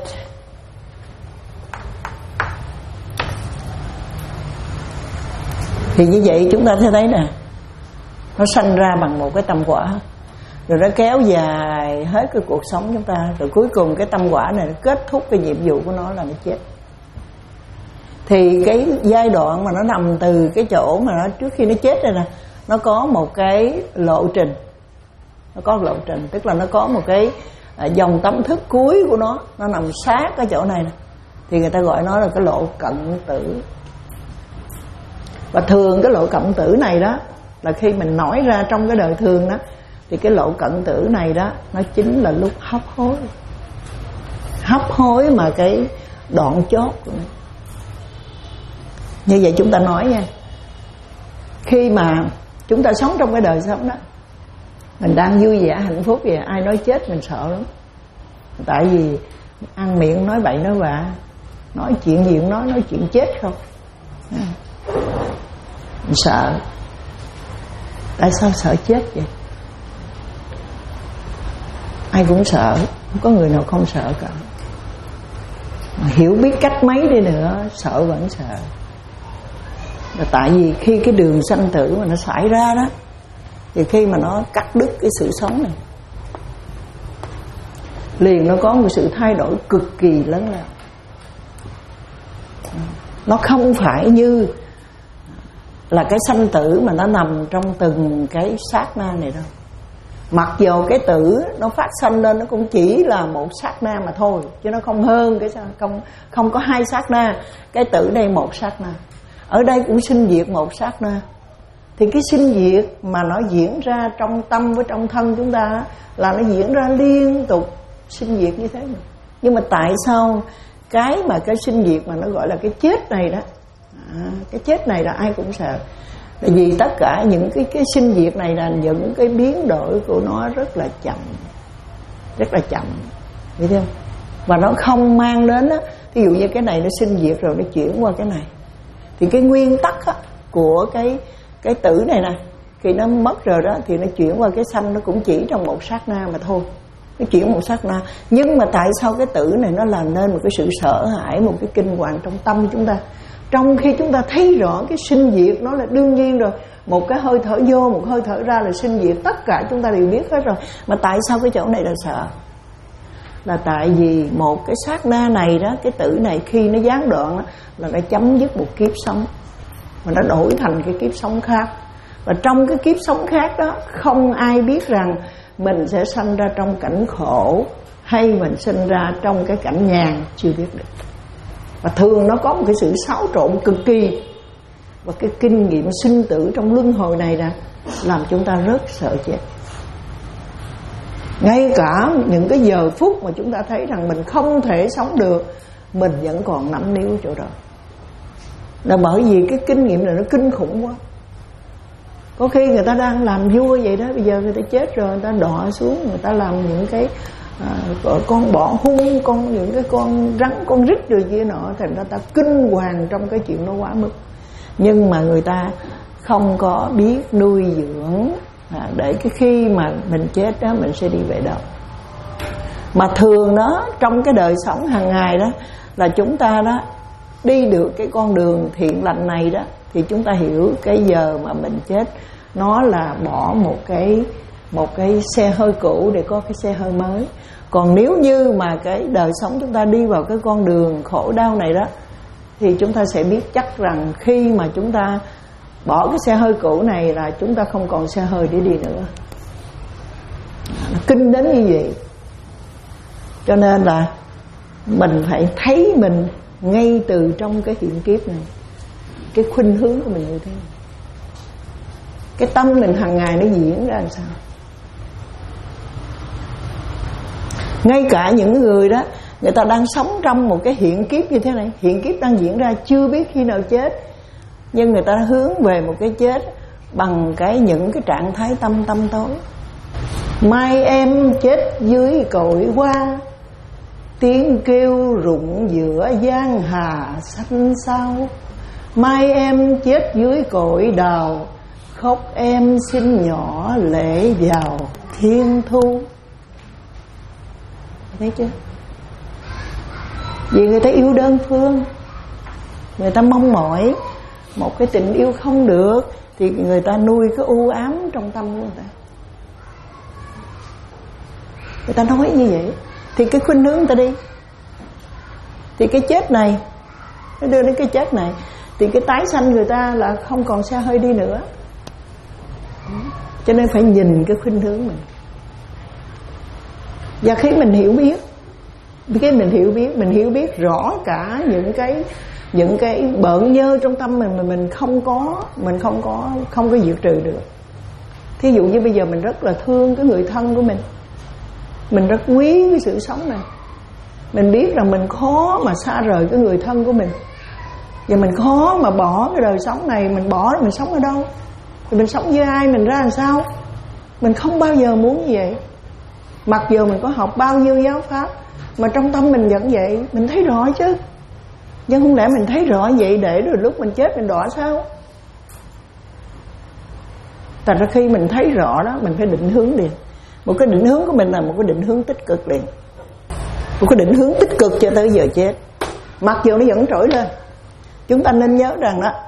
Thì như vậy chúng ta sẽ thấy nè, nó sanh ra bằng một cái tâm quả, rồi nó kéo dài hết cái cuộc sống chúng ta, rồi cuối cùng cái tâm quả này nó kết thúc cái nhiệm vụ của nó là nó chết. Thì cái giai đoạn mà nó nằm từ cái chỗ mà nó trước khi nó chết đây nè, nó có một cái lộ trình, nó có lộ trình, tức là nó có một cái dòng tâm thức cuối của nó, nó nằm sát cái chỗ này nè, thì người ta gọi nó là cái lộ cận tử. Và thường cái lộ cận tử này đó là khi mình nói ra trong cái đời thường đó, thì cái lộ cận tử này đó nó chính là lúc hấp hối, hấp hối mà cái đoạn chót của nó. Như vậy chúng ta nói nha, khi mà chúng ta sống trong cái đời sống đó, mình đang vui vẻ hạnh phúc vậy, ai nói chết mình sợ lắm. Tại vì ăn miệng nói bậy nói bạ, nói chuyện gì cũng nói, nói chuyện chết không, mình sợ. Tại sao sợ chết vậy? Ai cũng sợ, không có người nào không sợ cả. Mà hiểu biết cách mấy đi nữa, sợ vẫn sợ. Là tại vì khi cái đường sanh tử mà nó xảy ra đó, thì khi mà nó cắt đứt cái sự sống này, liền nó có một sự thay đổi cực kỳ lớn lao. Nó không phải như là cái sanh tử mà nó nằm trong từng cái sát na này đâu. Mặc dù cái tử nó phát sanh lên nó cũng chỉ là một sát na mà thôi, chứ nó không hơn cái không không có hai sát na. Cái tử đây một sát na, ở đây cũng sinh diệt một sát na. Thì cái sinh diệt mà nó diễn ra trong tâm với trong thân chúng ta là nó diễn ra liên tục sinh diệt như thế mà. Nhưng mà tại sao cái mà cái sinh diệt mà nó gọi là cái chết này đó, à, cái chết này là ai cũng sợ. Tại vì tất cả những cái cái sinh diệt này là những cái biến đổi của nó rất là chậm, rất là chậm, hiểu không? Và nó không mang đến á, ví dụ như cái này nó sinh diệt rồi nó chuyển qua cái này, thì cái nguyên tắc á, của cái cái tử này nè, khi nó mất rồi đó thì nó chuyển qua cái sanh, nó cũng chỉ trong một sát na mà thôi, nó chuyển một sát na. Nhưng mà tại sao cái tử này nó làm nên một cái sự sợ hãi, một cái kinh hoàng trong tâm chúng ta, trong khi chúng ta thấy rõ cái sinh diệt nó là đương nhiên rồi, một cái hơi thở vô, một hơi thở ra là sinh diệt, tất cả chúng ta đều biết hết rồi. Mà tại sao cái chỗ này là sợ? Là tại vì một cái sát na này đó, cái tử này khi nó gián đoạn đó, là nó chấm dứt một kiếp sống, mà nó đổi thành cái kiếp sống khác. Và trong cái kiếp sống khác đó, không ai biết rằng mình sẽ sanh ra trong cảnh khổ hay mình sinh ra trong cái cảnh nhàn, chưa biết được. Và thường nó có một cái sự xáo trộn cực kỳ. Và cái kinh nghiệm sinh tử trong luân hồi này nè, làm chúng ta rất sợ chết. Ngay cả những cái giờ phút mà chúng ta thấy rằng mình không thể sống được, mình vẫn còn nắm níu chỗ đó. Là bởi vì cái kinh nghiệm này nó kinh khủng quá. Có khi người ta đang làm vua vậy đó, bây giờ người ta chết rồi, người ta đọa xuống, người ta làm những cái à, con bọ hung, con những cái con rắn, con rít rồi kia nọ, thành ra ta kinh hoàng trong cái chuyện nó quá mức. Nhưng mà người ta không có biết nuôi dưỡng à, để cái khi mà mình chết đó mình sẽ đi về đâu. Mà thường đó, trong cái đời sống hàng ngày đó, là chúng ta đó đi được cái con đường thiện lành này đó, thì chúng ta hiểu cái giờ mà mình chết nó là bỏ một cái một cái xe hơi cũ để có cái xe hơi mới. Còn nếu như mà cái đời sống chúng ta đi vào cái con đường khổ đau này đó, thì chúng ta sẽ biết chắc rằng khi mà chúng ta bỏ cái xe hơi cũ này là chúng ta không còn xe hơi để đi nữa. Nó kinh đến như vậy. Cho nên là mình phải thấy mình ngay từ trong cái hiện kiếp này, cái khuynh hướng của mình như thế nào, cái tâm mình hàng ngày nó diễn ra làm sao. Ngay cả những người đó, người ta đang sống trong một cái hiện kiếp như thế này, hiện kiếp đang diễn ra chưa biết khi nào chết, nhưng người ta hướng về một cái chết bằng cái những cái trạng thái tâm tâm tối. Mai em chết dưới cội hoa, tiếng kêu rụng giữa giang hà xanh xao. Mai em chết dưới cội đào, khóc em xin nhỏ lệ vào thiên thu. Thấy chưa? Vì người ta yêu đơn phương, người ta mong mỏi một cái tình yêu không được, thì người ta nuôi cái u ám trong tâm của người ta. Người ta nói như vậy, thì cái khuynh hướng người ta đi. Thì cái chết này nó đưa đến cái chết này, thì cái tái sanh người ta là không còn xe hơi đi nữa. Cho nên phải nhìn cái khuynh hướng mình. Và khi mình hiểu biết, cái mình hiểu biết, mình hiểu biết rõ cả những cái những cái bợn nhơ trong tâm mình mà mình không có, mình không có không có diệt trừ được. Thí dụ như bây giờ mình rất là thương cái người thân của mình, mình rất quý cái sự sống này, mình biết rằng mình khó mà xa rời cái người thân của mình, và mình khó mà bỏ cái đời sống này. Mình bỏ rồi mình sống ở đâu? Thì mình sống với ai? Mình ra làm sao? Mình không bao giờ muốn như vậy. Mặc dù mình có học bao nhiêu giáo pháp, mà trong tâm mình vẫn vậy. Mình thấy rõ chứ, nhưng không lẽ mình thấy rõ vậy để rồi lúc mình chết mình đọa sao? Tại ra khi mình thấy rõ đó, mình phải định hướng liền. Một cái định hướng của mình là một cái định hướng tích cực liền, một cái định hướng tích cực cho tới giờ chết. Mặc dù nó vẫn trỗi lên, chúng ta nên nhớ rằng đó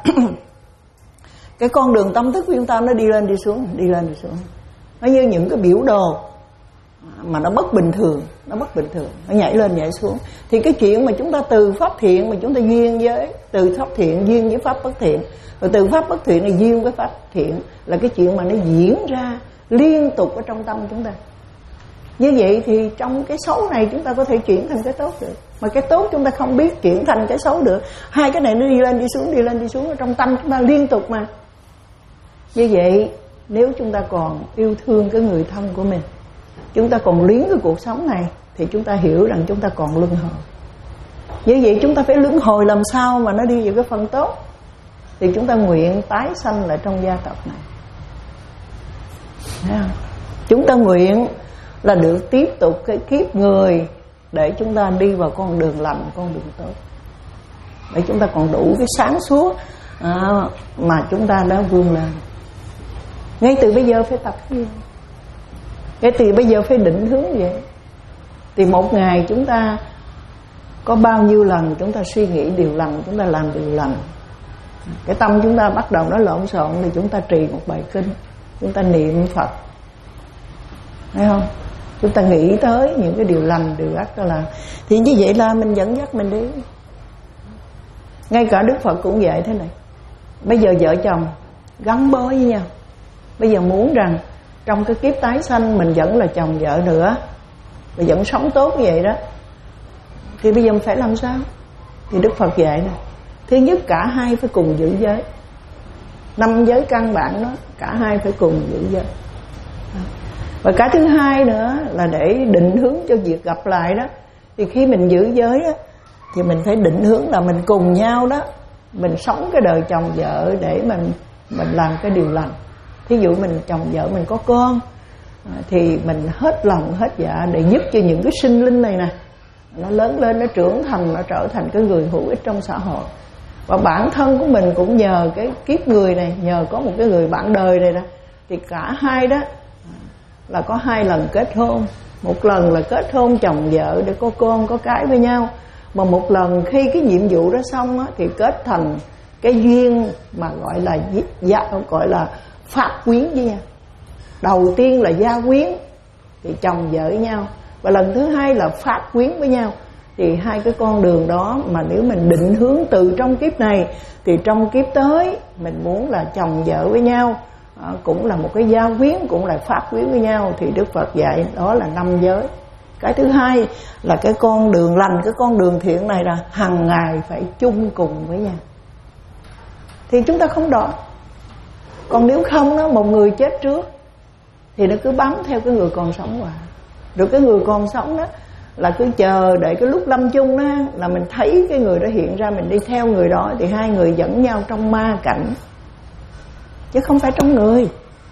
cái con đường tâm thức của chúng ta nó đi lên đi xuống, đi lên đi xuống. Nó như những cái biểu đồ mà nó bất bình thường, nó bất bình thường, nó nhảy lên nhảy xuống. Thì cái chuyện mà chúng ta từ pháp thiện mà chúng ta duyên với, từ pháp thiện duyên với pháp bất thiện, rồi từ pháp bất thiện này duyên với pháp thiện, là cái chuyện mà nó diễn ra liên tục ở trong tâm chúng ta. Như vậy thì trong cái xấu này chúng ta có thể chuyển thành cái tốt được, mà cái tốt chúng ta không biết chuyển thành cái xấu được. Hai cái này nó đi lên đi xuống, đi lên đi xuống ở trong tâm chúng ta liên tục mà. Như vậy nếu chúng ta còn yêu thương cái người thân của mình, chúng ta còn luyến cái cuộc sống này, thì chúng ta hiểu rằng chúng ta còn luân hồi. Như vậy chúng ta phải luân hồi làm sao mà nó đi vào cái phần tốt. Thì chúng ta nguyện tái sanh lại trong gia tộc này. Thấy không? Chúng ta nguyện là được tiếp tục cái kiếp người để chúng ta đi vào con đường lành, con đường tốt, để chúng ta còn đủ cái sáng suốt à, mà chúng ta đã vươn lên. Ngay từ bây giờ phải tập như ngay từ bây giờ phải định hướng vậy. Thì một ngày chúng ta có bao nhiêu lần chúng ta suy nghĩ điều lành, chúng ta làm điều lành, cái tâm chúng ta bắt đầu nó lộn xộn, thì chúng ta trì một bài kinh, chúng ta niệm Phật, thấy không? Chúng ta nghĩ tới những cái điều lành, điều ác ta làm. Thì như vậy là mình dẫn dắt mình đi. Ngay cả Đức Phật cũng vậy thế này. Bây giờ vợ chồng gắn bó với nhau, bây giờ muốn rằng trong cái kiếp tái sanh mình vẫn là chồng vợ nữa, mình vẫn sống tốt như vậy đó, thì bây giờ mình phải làm sao? Thì Đức Phật dạy này, thứ nhất cả hai phải cùng giữ giới. Năm giới căn bản đó, cả hai phải cùng giữ giới. Và cái thứ hai nữa là để định hướng cho việc gặp lại đó, thì khi mình giữ giới đó, thì mình phải định hướng là mình cùng nhau đó, mình sống cái đời chồng vợ để mình mình làm cái điều lành. Thí dụ mình chồng vợ mình có con, thì mình hết lòng hết dạ để giúp cho những cái sinh linh này nè, nó lớn lên, nó trưởng thành, nó trở thành cái người hữu ích trong xã hội. Và bản thân của mình cũng nhờ cái kiếp người này, nhờ có một cái người bạn đời này đó, thì cả hai đó là có hai lần kết hôn. Một lần là kết hôn chồng vợ để có con có cái với nhau, Mà một lần khi cái nhiệm vụ đó xong á, thì kết thành cái duyên mà gọi là gia, gọi là pháp quyến với nhau. Đầu tiên là gia quyến thì chồng vợ với nhau, và lần thứ hai là pháp quyến với nhau. Thì hai cái con đường đó mà nếu mình định hướng từ trong kiếp này thì trong kiếp tới mình muốn là chồng vợ với nhau, à, cũng là một cái gia quyến, cũng là pháp quyến với nhau, thì Đức Phật dạy đó là năm giới. Cái thứ hai là cái con đường lành, cái con đường thiện này là hàng ngày phải chung cùng với nhau thì chúng ta không đọa. Còn nếu không đó, một người chết trước thì nó cứ bám theo cái người còn sống hoài. Rồi cái người còn sống đó là cứ chờ đợi cái lúc lâm chung đó là mình thấy cái người đó hiện ra, mình đi theo người đó, thì hai người dẫn nhau trong ma cảnh chứ không phải trong người.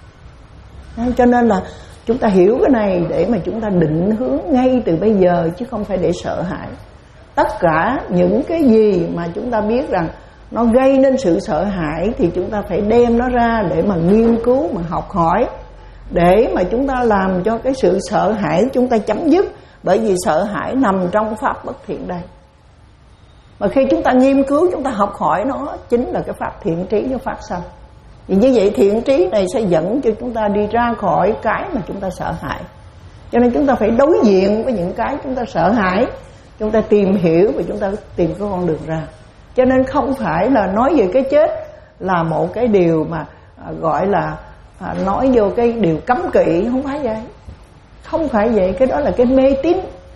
Cho nên là chúng ta hiểu cái này để mà chúng ta định hướng ngay từ bây giờ, chứ không phải để sợ hãi. Tất cả những cái gì mà chúng ta biết rằng nó gây nên sự sợ hãi thì chúng ta phải đem nó ra để mà nghiên cứu, mà học hỏi, để mà chúng ta làm cho cái sự sợ hãi chúng ta chấm dứt. Bởi vì sợ hãi nằm trong pháp bất thiện đây. Mà khi chúng ta nghiên cứu, chúng ta học hỏi nó, chính là cái pháp thiện trí nó phát sinh. Vì như vậy thiện trí này sẽ dẫn cho chúng ta đi ra khỏi cái mà chúng ta sợ hãi. Cho nên chúng ta phải đối diện với những cái chúng ta sợ hãi, chúng ta tìm hiểu và chúng ta tìm cái con đường ra. Cho nên không phải là nói về cái chết là một cái điều mà à, gọi là à, nói vô cái điều cấm kỵ. Không phải vậy. Không phải vậy. Cái đó là cái mê tín.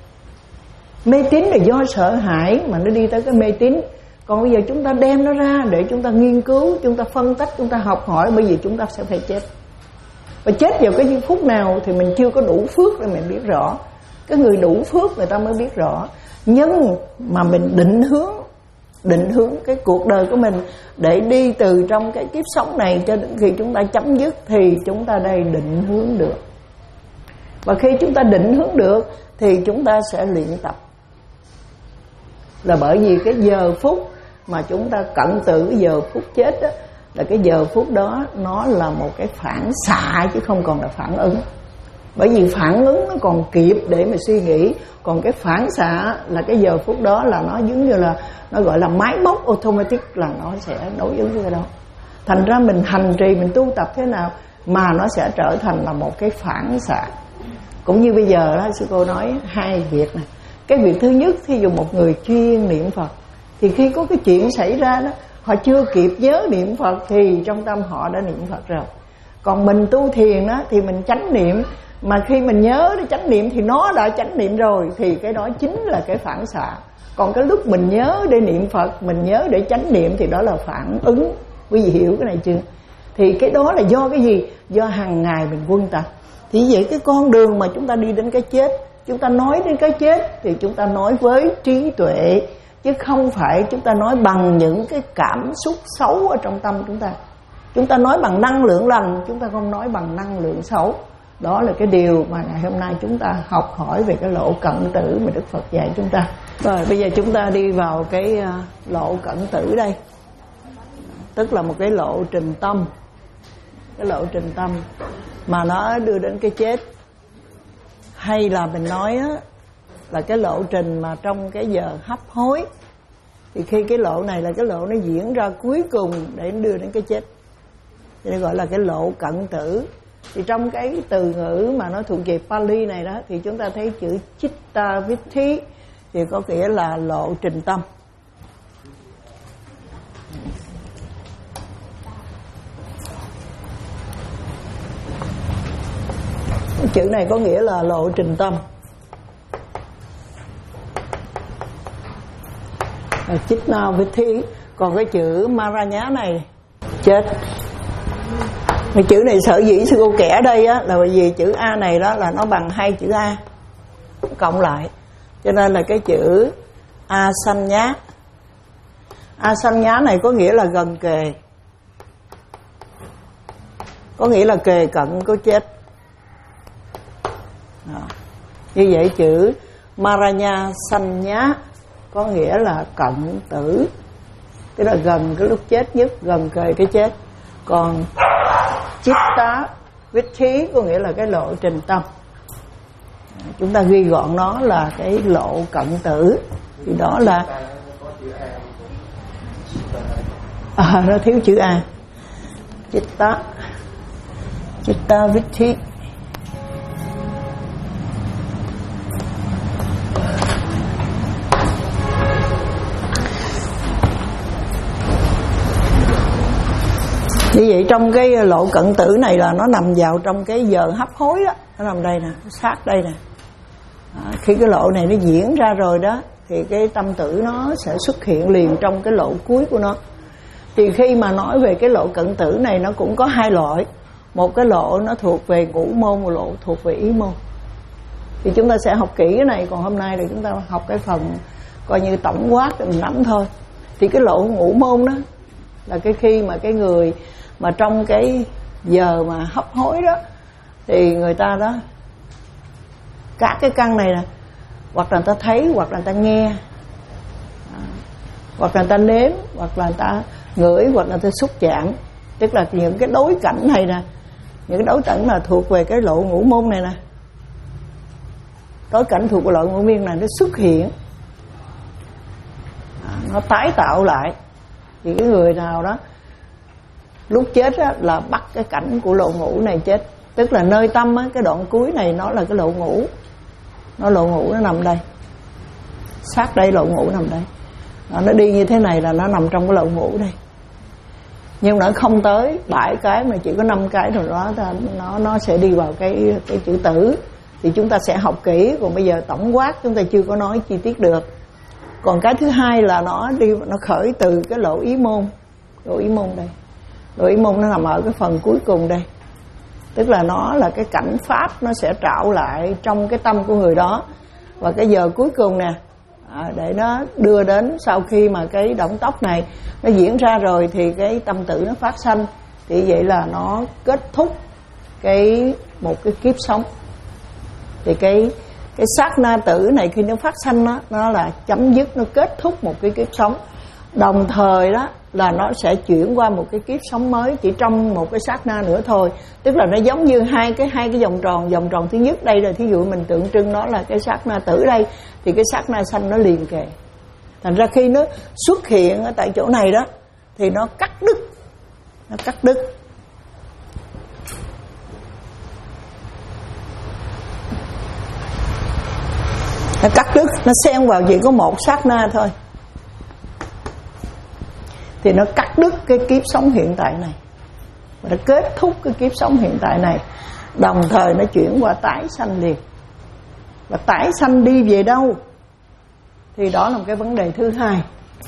Mê tín là do sợ hãi mà nó đi tới cái mê tín. Còn bây giờ chúng ta đem nó ra để chúng ta nghiên cứu, chúng ta phân tích, chúng ta học hỏi. Bởi vì chúng ta sẽ phải chết. Và chết vào cái giây phút nào thì mình chưa có đủ phước để mình biết rõ. Cái người đủ phước người ta mới biết rõ. Nhưng mà mình định hướng, định hướng cái cuộc đời của mình để đi từ trong cái kiếp sống này cho đến khi chúng ta chấm dứt thì chúng ta đây định hướng được. Và khi chúng ta định hướng được thì chúng ta sẽ luyện tập. Là bởi vì cái giờ phút mà chúng ta cận tử, cái giờ phút chết đó, là cái giờ phút đó nó là một cái phản xạ chứ không còn là phản ứng. Bởi vì phản ứng nó còn kịp để mà suy nghĩ, còn cái phản xạ là cái giờ phút đó là nó giống như là nó gọi là máy móc automatic, là nó sẽ đối ứng với cái đó. Thành ra mình hành trì, mình tu tập thế nào mà nó sẽ trở thành là một cái phản xạ. Cũng như bây giờ đó, sư cô nói hai việc này. Cái việc thứ nhất, thí dụ một người chuyên niệm Phật thì khi có cái chuyện xảy ra đó, họ chưa kịp nhớ niệm Phật thì trong tâm họ đã niệm Phật rồi. Còn mình tu thiền đó thì mình chánh niệm, mà khi mình nhớ để chánh niệm thì nó đã chánh niệm rồi, thì cái đó chính là cái phản xạ. Còn cái lúc mình nhớ để niệm Phật, mình nhớ để chánh niệm thì đó là phản ứng. Quý vị hiểu cái này chưa? Thì cái đó là do cái gì? Do hàng ngày mình quân tập. Thì vậy cái con đường mà chúng ta đi đến cái chết, chúng ta nói đến cái chết thì chúng ta nói với trí tuệ, chứ không phải chúng ta nói bằng những cái cảm xúc xấu ở trong tâm chúng ta. Chúng ta nói bằng năng lượng lành, chúng ta không nói bằng năng lượng xấu. Đó là cái điều mà ngày hôm nay chúng ta học hỏi về cái lộ cận tử mà Đức Phật dạy chúng ta. Rồi bây giờ chúng ta đi vào cái lộ cận tử đây. Tức là một cái lộ trình tâm. Cái lộ trình tâm mà nó đưa đến cái chết. Hay là mình nói á, là cái lộ trình mà trong cái giờ hấp hối. Thì khi cái lộ này là cái lộ nó diễn ra cuối cùng để đưa đến cái chết, thì nó gọi là cái lộ cận tử. Thì trong cái từ ngữ mà nó thuộc về Pali này đó, thì chúng ta thấy chữ Chitta Vitti thì có nghĩa là lộ trình tâm. Chữ này có nghĩa là lộ trình tâm. Chitta Vitti. Còn cái chữ Maranya này chết. Cái chữ này sở dĩ sư cô kẻ đây á, là bởi vì chữ A này đó là nó bằng hai chữ A cộng lại, cho nên là cái chữ Asanya. Asanya này có nghĩa là gần kề, có nghĩa là kề cận có chết. Đó. Như vậy chữ Maranya Sanya có nghĩa là cận tử, tức là gần cái lúc chết nhất, gần kề cái chết. Còn Chitta Vitti có nghĩa là cái lộ trình tâm. Chúng ta ghi gọn nó là cái lộ cận tử. Thì đó là à, nó thiếu chữ A. Chitta Chitta Vitti. Như vậy trong cái lộ cận tử này là nó nằm vào trong cái giờ hấp hối đó, nó nằm đây nè, sát đây nè. À, khi cái lộ này nó diễn ra rồi đó thì cái tâm tử nó sẽ xuất hiện liền trong cái lộ cuối của nó. Thì khi mà nói về cái lộ cận tử này nó cũng có hai loại. Một cái lộ nó thuộc về ngũ môn, một lộ thuộc về ý môn. Thì chúng ta sẽ học kỹ cái này, còn hôm nay là chúng ta học cái phần coi như tổng quát để mình nắm thôi. Thì cái lộ ngũ môn đó là cái khi mà cái người mà trong cái giờ mà hấp hối đó thì người ta đó các cái căn này nè, hoặc là người ta thấy, hoặc là người ta nghe, à, hoặc là người ta nếm, hoặc là người ta ngửi, hoặc là người ta xúc chạm. Tức là những cái đối cảnh này nè, những cái đối cảnh là thuộc về cái lộ ngũ môn này nè, đối cảnh thuộc về lộ ngũ miên này nó xuất hiện, à, nó tái tạo lại. Thì cái người nào đó lúc chết á, là bắt cái cảnh của lộ ngũ này chết. Tức là nơi tâm á, cái đoạn cuối này nó là cái lộ ngũ. Nó lộ ngũ nó nằm đây, sát đây lộ ngũ nằm đây. Đó, nó đi như thế này là nó nằm trong cái lộ ngũ đây. Nhưng nó không tới bảy cái mà chỉ có năm cái rồi đó, nó nó sẽ đi vào cái cái chữ tử. Thì chúng ta sẽ học kỹ, còn bây giờ tổng quát chúng ta chưa có nói chi tiết được. Còn cái thứ hai là nó đi nó khởi từ cái lộ ý môn. Lộ ý môn đây. Lộ ý môn nó nằm ở cái phần cuối cùng đây. Tức là nó là cái cảnh pháp nó sẽ trạo lại trong cái tâm của người đó. Và cái giờ cuối cùng nè, à, để nó đưa đến sau khi mà cái động tốc này nó diễn ra rồi thì cái tâm tử nó phát sanh. Thì vậy là nó kết thúc cái một cái kiếp sống. Thì cái cái sát na tử này khi nó phát sanh đó, nó là chấm dứt, nó kết thúc một cái kiếp sống. Đồng thời đó là nó sẽ chuyển qua một cái kiếp sống mới chỉ trong một cái sát na nữa thôi. Tức là nó giống như hai cái hai cái vòng tròn. Vòng tròn thứ nhất đây là thí dụ mình tượng trưng nó là cái sát na tử đây, thì cái sát na sanh nó liền kề. Thành ra khi nó xuất hiện ở tại chỗ này đó thì nó cắt đứt, nó cắt đứt. Nó cắt đứt, nó xen vào chỉ có một sát na thôi. Thì nó cắt đứt cái kiếp sống hiện tại này, và nó kết thúc cái kiếp sống hiện tại này. Đồng thời nó chuyển qua tái sanh liền. Và tái sanh đi về đâu? Thì đó là một cái vấn đề thứ hai.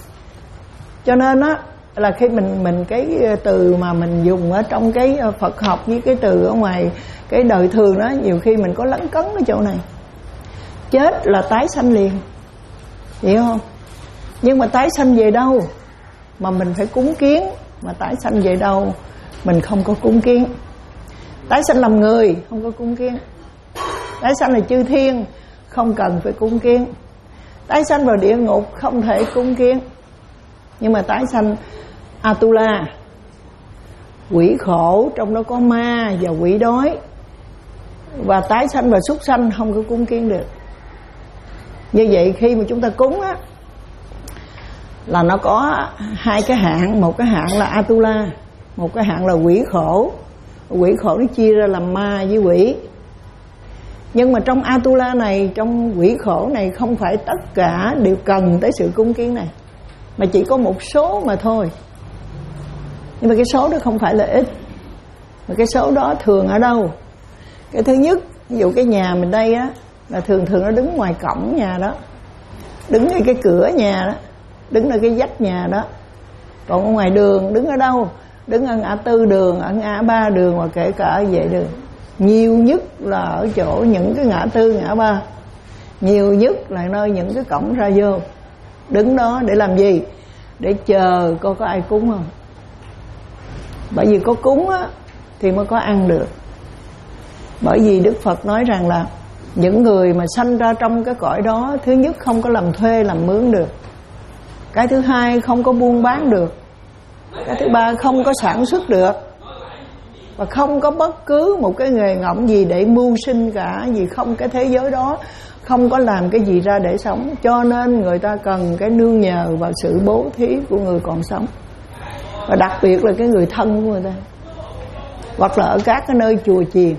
Cho nên á là khi mình mình cái từ mà mình dùng ở trong cái Phật học với cái từ ở ngoài cái đời thường đó, nhiều khi mình có lấn cấn ở chỗ này. Chết là tái sanh liền, hiểu không? Nhưng mà tái sanh về đâu? Mà mình phải cúng kiến. Mà tái sanh về đâu? Mình không có cúng kiến. Tái sanh làm người, không có cúng kiến. Tái sanh là chư thiên, không cần phải cúng kiến. Tái sanh vào địa ngục, không thể cúng kiến. Nhưng mà tái sanh Atula, quỷ khổ, trong đó có ma và quỷ đói. Và tái sanh và súc sanh không có cúng kiến được. Như vậy khi mà chúng ta cúng á, là nó có hai cái hạng. Một cái hạng là Atula, một cái hạng là quỷ khổ. Quỷ khổ nó chia ra làm ma với quỷ. Nhưng mà trong Atula này, trong quỷ khổ này, không phải tất cả đều cần tới sự cúng kiến này, mà chỉ có một số mà thôi. Nhưng mà cái số đó không phải là ít. Mà cái số đó thường ở đâu? Cái thứ nhất, ví dụ cái nhà mình đây á, là thường thường nó đứng ngoài cổng nhà đó, đứng ở cái cửa nhà đó, đứng ở cái vách nhà đó. Còn ở ngoài đường đứng ở đâu? Đứng ở ngã tư đường, ở ngã ba đường, hoặc kể cả ở vệ đường. Nhiều nhất là ở chỗ những cái ngã tư, ngã ba. Nhiều nhất là nơi những cái cổng ra vô. Đứng đó để làm gì? Để chờ coi có ai cúng không. Bởi vì có cúng á thì mới có ăn được. Bởi vì Đức Phật nói rằng là những người mà sanh ra trong cái cõi đó, thứ nhất không có làm thuê làm mướn được, cái thứ hai không có buôn bán được, cái thứ ba không có sản xuất được. và không có bất cứ một cái nghề ngỗng gì để mưu sinh cả, vì không cái thế giới đó không có làm cái gì ra để sống, cho nên người ta cần cái nương nhờ vào sự bố thí của người còn sống, và đặc biệt là cái người thân của người ta, hoặc là ở các cái nơi chùa chiền.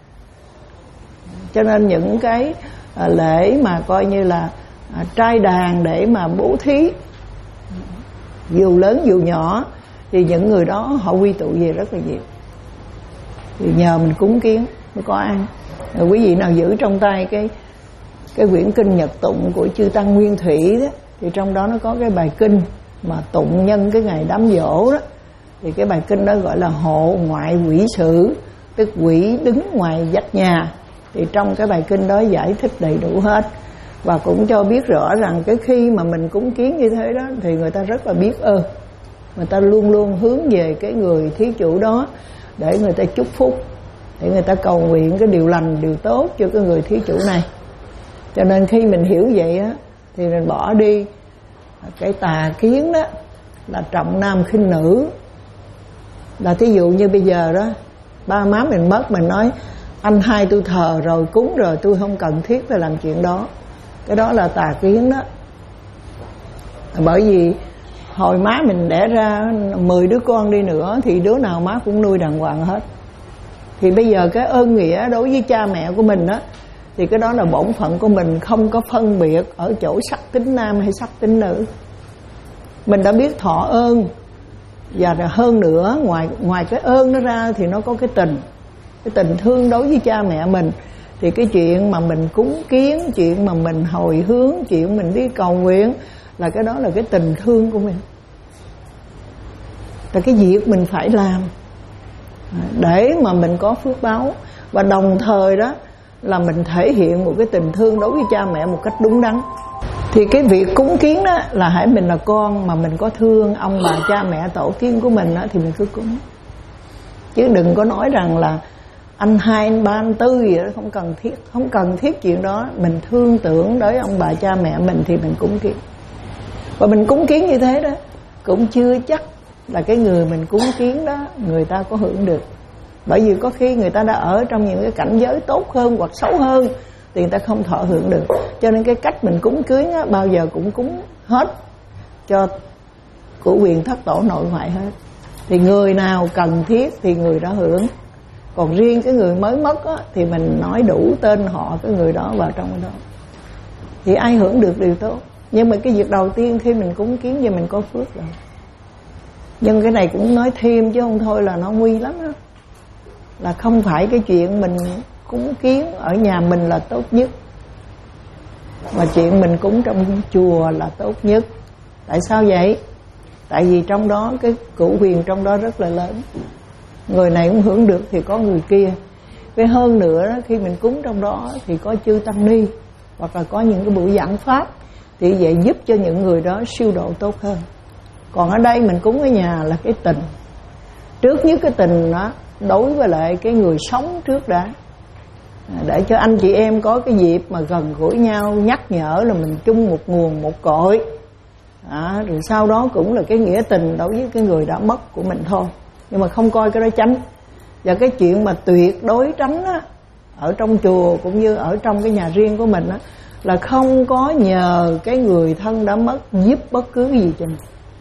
Cho nên những cái à, lễ mà coi như là à, trai đàn để mà bố thí, dù lớn dù nhỏ, thì những người đó họ quy tụ về rất là nhiều, thì nhờ mình cúng kiến mới có ăn. Rồi quý vị nào giữ trong tay cái cái quyển kinh Nhật Tụng của chư Tăng Nguyên Thủy đó, thì trong đó nó có cái bài kinh mà tụng nhân cái ngày đám giỗ đó, thì cái bài kinh đó gọi là hộ ngoại quỷ sử, tức quỷ đứng ngoài vách nhà. Thì trong cái bài kinh đó giải thích đầy đủ hết, và cũng cho biết rõ rằng cái khi mà mình cúng kiến như thế đó thì người ta rất là biết ơn, người ta luôn luôn hướng về cái người thí chủ đó để người ta chúc phúc, để người ta cầu nguyện cái điều lành, điều tốt cho cái người thí chủ này. Cho nên khi mình hiểu vậy á, thì mình bỏ đi cái tà kiến đó là trọng nam khinh nữ. Là thí dụ như bây giờ đó, ba má mình mất, mình nói anh hai tôi thờ rồi, cúng rồi, tôi không cần thiết phải làm chuyện đó. Cái đó là tà kiến đó. Bởi vì hồi má mình đẻ ra mười đứa con đi nữa thì đứa nào má cũng nuôi đàng hoàng hết. Thì bây giờ cái ơn nghĩa đối với cha mẹ của mình á, thì cái đó là bổn phận của mình, không có phân biệt ở chỗ sắc tính nam hay sắc tính nữ. Mình đã biết thọ ơn, và hơn nữa ngoài ngoài cái ơn nó ra thì nó có cái tình, cái tình thương đối với cha mẹ mình. Thì cái chuyện mà mình cúng kiến, chuyện mà mình hồi hướng, chuyện mình đi cầu nguyện, là cái đó là cái tình thương của mình, là cái việc mình phải làm để mà mình có phước báo. Và đồng thời đó là mình thể hiện một cái tình thương đối với cha mẹ một cách đúng đắn. Thì cái việc cúng kiến đó là hãy mình là con mà mình có thương ông bà cha mẹ tổ tiên của mình đó, thì mình cứ cúng. Chứ đừng có nói rằng là anh hai, anh ba, anh tư gì đó, không cần thiết. Không cần thiết chuyện đó. Mình thương tưởng đối ông bà cha mẹ mình thì mình cúng kiến. Và mình cúng kiến như thế đó cũng chưa chắc là cái người mình cúng kiến đó người ta có hưởng được. Bởi vì có khi người ta đã ở trong những cái cảnh giới tốt hơn hoặc xấu hơn thì người ta không thọ hưởng được. Cho nên cái cách mình cúng kiến á, bao giờ cũng cúng hết cho của quyền thất tổ nội ngoại hết. Thì người nào cần thiết thì người đó hưởng. Còn riêng cái người mới mất á, thì mình nói đủ tên họ cái người đó vào trong cái đó, thì ai hưởng được điều tốt. Nhưng mà cái việc đầu tiên khi mình cúng kiến thì mình có phước rồi. Nhưng cái này cũng nói thêm chứ không thôi là nó nguy lắm đó. Là không phải cái chuyện mình cúng kiến ở nhà mình là tốt nhất, mà chuyện mình cúng trong chùa là tốt nhất. Tại sao vậy? Tại vì trong đó cái cửu quyền trong đó rất là lớn, người này cũng hưởng được thì có người kia. Với hơn nữa đó, khi mình cúng trong đó thì có chư tăng ni, hoặc là có những cái buổi giảng pháp, thì vậy giúp cho những người đó siêu độ tốt hơn. Còn ở đây mình cúng ở nhà là cái tình. Trước nhất cái tình đó đối với lại cái người sống trước đã, để cho anh chị em có cái dịp mà gần gũi nhau, nhắc nhở là mình chung một nguồn một cội. À, rồi sau đó cũng là cái nghĩa tình đối với cái người đã mất của mình thôi. Nhưng mà không coi cái đó tránh. Và cái chuyện mà tuyệt đối tránh á, ở trong chùa cũng như ở trong cái nhà riêng của mình á, là không có nhờ cái người thân đã mất giúp bất cứ gì cho mình.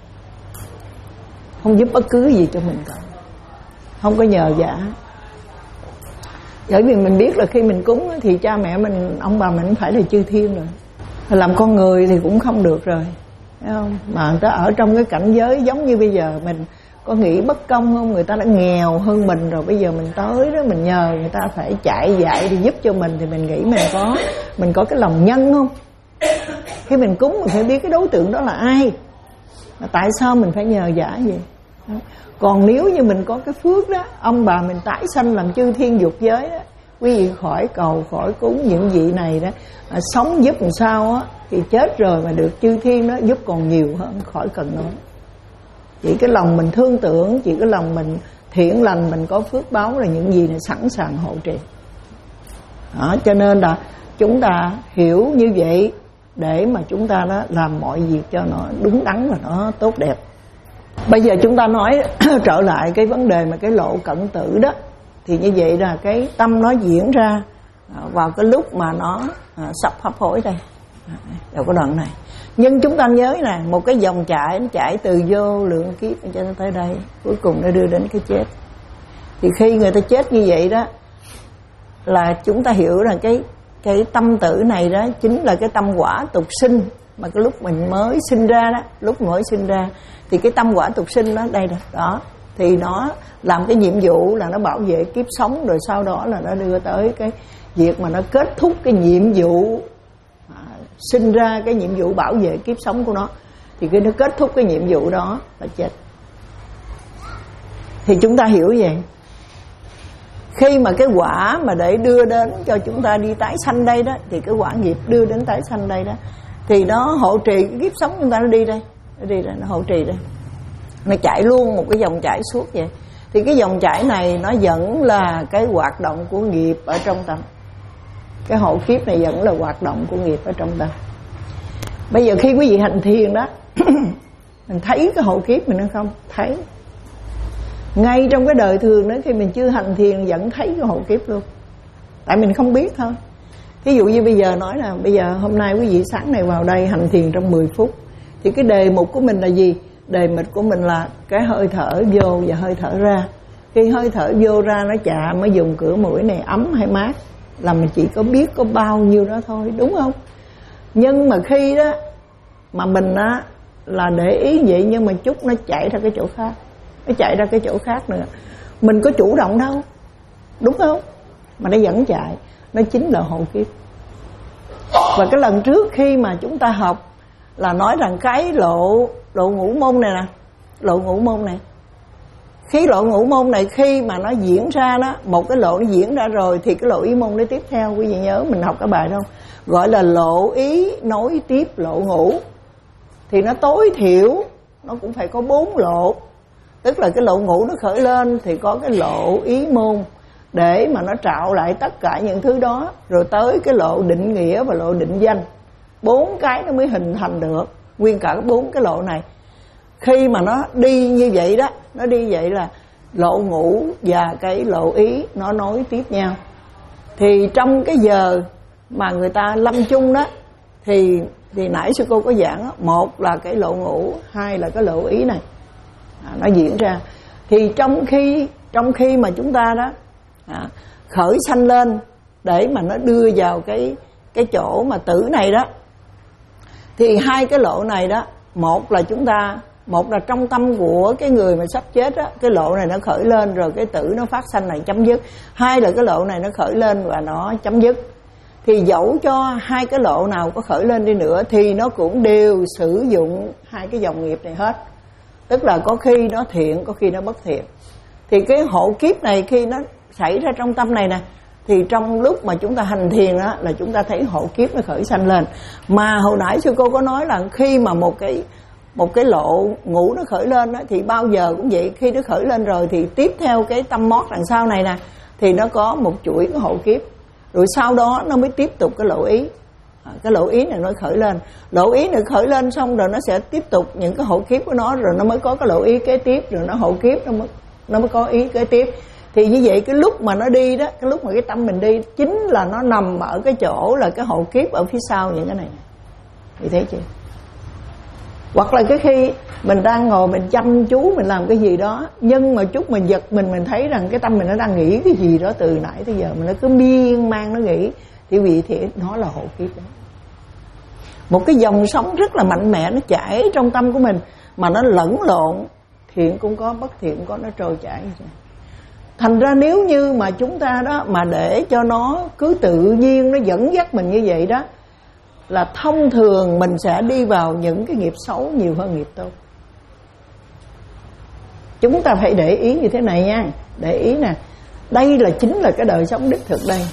Không giúp bất cứ gì cho mình cả. Không có nhờ giả. Bởi vì mình biết là khi mình cúng thì cha mẹ mình, ông bà mình không phải là chư thiên rồi. Làm con người thì cũng không được rồi, thấy không? Mà người ta ở trong cái cảnh giới giống như bây giờ, mình có nghĩ bất công không? Người ta đã nghèo hơn mình rồi, bây giờ mình tới đó mình nhờ người ta phải chạy dạy thì giúp cho mình, thì mình nghĩ mình có mình có cái lòng nhân không? Khi mình cúng mình phải biết cái đối tượng đó là ai, mà tại sao mình phải nhờ giả vậy? Còn nếu như mình có cái phước đó, ông bà mình tái sanh làm chư thiên dục giới đó, quý vị khỏi cầu khỏi cúng những vị này đó, à, sống giúp làm sao á, thì chết rồi mà được chư thiên đó giúp còn nhiều hơn, khỏi cần nói. Chỉ cái lòng mình thương tưởng, chỉ cái lòng mình thiện lành, mình có phước báo là những gì này sẵn sàng hộ trì. Đó, cho nên là chúng ta hiểu như vậy để mà chúng ta đó làm mọi việc cho nó đúng đắn và nó tốt đẹp. Bây giờ chúng ta nói trở lại cái vấn đề mà cái lộ cận tử đó. Thì như vậy là cái tâm nó diễn ra vào cái lúc mà nó sắp hấp hối đây, vào cái đoạn này. Nhưng chúng ta nhớ nè, một cái dòng chảy nó chảy từ vô lượng kiếp cho nó tới đây, cuối cùng nó đưa đến cái chết. Thì khi người ta chết như vậy đó, là chúng ta hiểu rằng cái cái tâm tử này đó chính là cái tâm quả tục sinh mà cái lúc mình mới sinh ra đó, lúc mới sinh ra thì cái tâm quả tục sinh đó đây đó, đó thì nó làm cái nhiệm vụ là nó bảo vệ kiếp sống, rồi sau đó là nó đưa tới cái việc mà nó kết thúc cái nhiệm vụ à, sinh ra, cái nhiệm vụ bảo vệ kiếp sống của nó. Thì khi nó kết thúc cái nhiệm vụ đó là chết. Thì chúng ta hiểu vậy. Khi mà cái quả mà để đưa đến cho chúng ta đi tái sanh đây đó, thì cái quả nghiệp đưa đến tái sanh đây đó, thì nó hộ trì cái kiếp sống chúng ta, nó đi đây, nó đi đây, nó hộ trì đây, nó chạy luôn một cái dòng chảy suốt vậy. Thì cái dòng chảy này nó vẫn là cái hoạt động của nghiệp ở trong tâm. Cái hộ kiếp này vẫn là hoạt động của nghiệp ở trong tâm. Bây giờ khi quý vị hành thiền đó, mình thấy cái hộ kiếp mình không? Thấy. Ngay trong cái đời thường đó, khi mình chưa hành thiền vẫn thấy cái hộ kiếp luôn. Tại mình không biết thôi. Ví dụ như bây giờ nói là bây giờ hôm nay quý vị sáng này vào đây hành thiền trong mười phút, thì cái đề mục của mình là gì? Đề mục của mình là cái hơi thở vô và hơi thở ra. Khi hơi thở vô ra nó chạm, mới dùng cửa mũi này ấm hay mát, là mình chỉ có biết có bao nhiêu đó thôi, đúng không? Nhưng mà khi đó mà mình á là để ý vậy, nhưng mà chút nó chạy ra cái chỗ khác, nó chạy ra cái chỗ khác nữa, mình có chủ động đâu, đúng không? Mà nó vẫn chạy, nó chính là hộ kiếp. Và cái lần trước khi mà chúng ta học là nói rằng cái lộ lộ ngũ môn này nè, lộ ngũ môn này, khí lộ ngũ môn này khi mà nó diễn ra đó, một cái lộ nó diễn ra rồi thì cái lộ ý môn nó tiếp theo. Quý vị nhớ mình học cái bài đâu, gọi là lộ ý nối tiếp lộ ngũ. Thì nó tối thiểu nó cũng phải có bốn lộ. Tức là cái lộ ngũ nó khởi lên thì có cái lộ ý môn để mà nó trạo lại tất cả những thứ đó, rồi tới cái lộ định nghĩa và lộ định danh. Bốn cái nó mới hình thành được nguyên cả bốn cái lộ này. Khi mà nó đi như vậy đó, nó đi vậy là lộ ngũ và cái lộ ý nó nối tiếp nhau. Thì trong cái giờ mà người ta lâm chung đó, thì thì nãy sư cô có giảng đó, một là cái lộ ngũ, hai là cái lộ ý này à, nó diễn ra. Thì trong khi trong khi mà chúng ta đó à, khởi sanh lên để mà nó đưa vào cái cái chỗ mà tử này đó, thì hai cái lộ này đó, một là chúng ta một là trong tâm của cái người mà sắp chết á, cái lộ này nó khởi lên rồi cái tử nó phát sanh này chấm dứt. Hai là cái lộ này nó khởi lên và nó chấm dứt. Thì dẫu cho hai cái lộ nào có khởi lên đi nữa thì nó cũng đều sử dụng hai cái dòng nghiệp này hết. Tức là có khi nó thiện, có khi nó bất thiện. Thì cái hộ kiếp này khi nó xảy ra trong tâm này nè, thì trong lúc mà chúng ta hành thiền đó là chúng ta thấy hộ kiếp nó khởi sanh lên. Mà hồi nãy sư cô có nói là khi mà một cái một cái lộ ngũ nó khởi lên đó, thì bao giờ cũng vậy, khi nó khởi lên rồi thì tiếp theo cái tâm mót đằng sau này nè, thì nó có một chuỗi cái hộ kiếp. Rồi sau đó nó mới tiếp tục cái lộ ý à, cái lộ ý này nó khởi lên. Lộ ý này khởi lên xong rồi nó sẽ tiếp tục những cái hộ kiếp của nó, rồi nó mới có cái lộ ý kế tiếp, rồi nó hộ kiếp nó mới, nó mới có ý kế tiếp. Thì như vậy cái lúc mà nó đi đó, cái lúc mà cái tâm mình đi, chính là nó nằm ở cái chỗ là cái hộ kiếp ở phía sau những cái này. Thì thấy chưa? Hoặc là cái khi mình đang ngồi mình chăm chú mình làm cái gì đó, nhưng mà chút mình giật mình mình thấy rằng cái tâm mình nó đang nghĩ cái gì đó từ nãy tới giờ, mình nó cứ miên man nó nghĩ, thì vì thế nó là hộ kiếp đó. Một cái dòng sống rất là mạnh mẽ nó chảy trong tâm của mình, mà nó lẫn lộn, thiện cũng có, bất thiện cũng có, nó trôi chảy như vậy. Thành ra nếu như mà chúng ta đó mà để cho nó cứ tự nhiên nó dẫn dắt mình như vậy đó, là thông thường mình sẽ đi vào những cái nghiệp xấu nhiều hơn nghiệp tốt. Chúng ta phải để ý như thế này nha. Để ý nè, đây là chính là cái đời sống đích thực đây.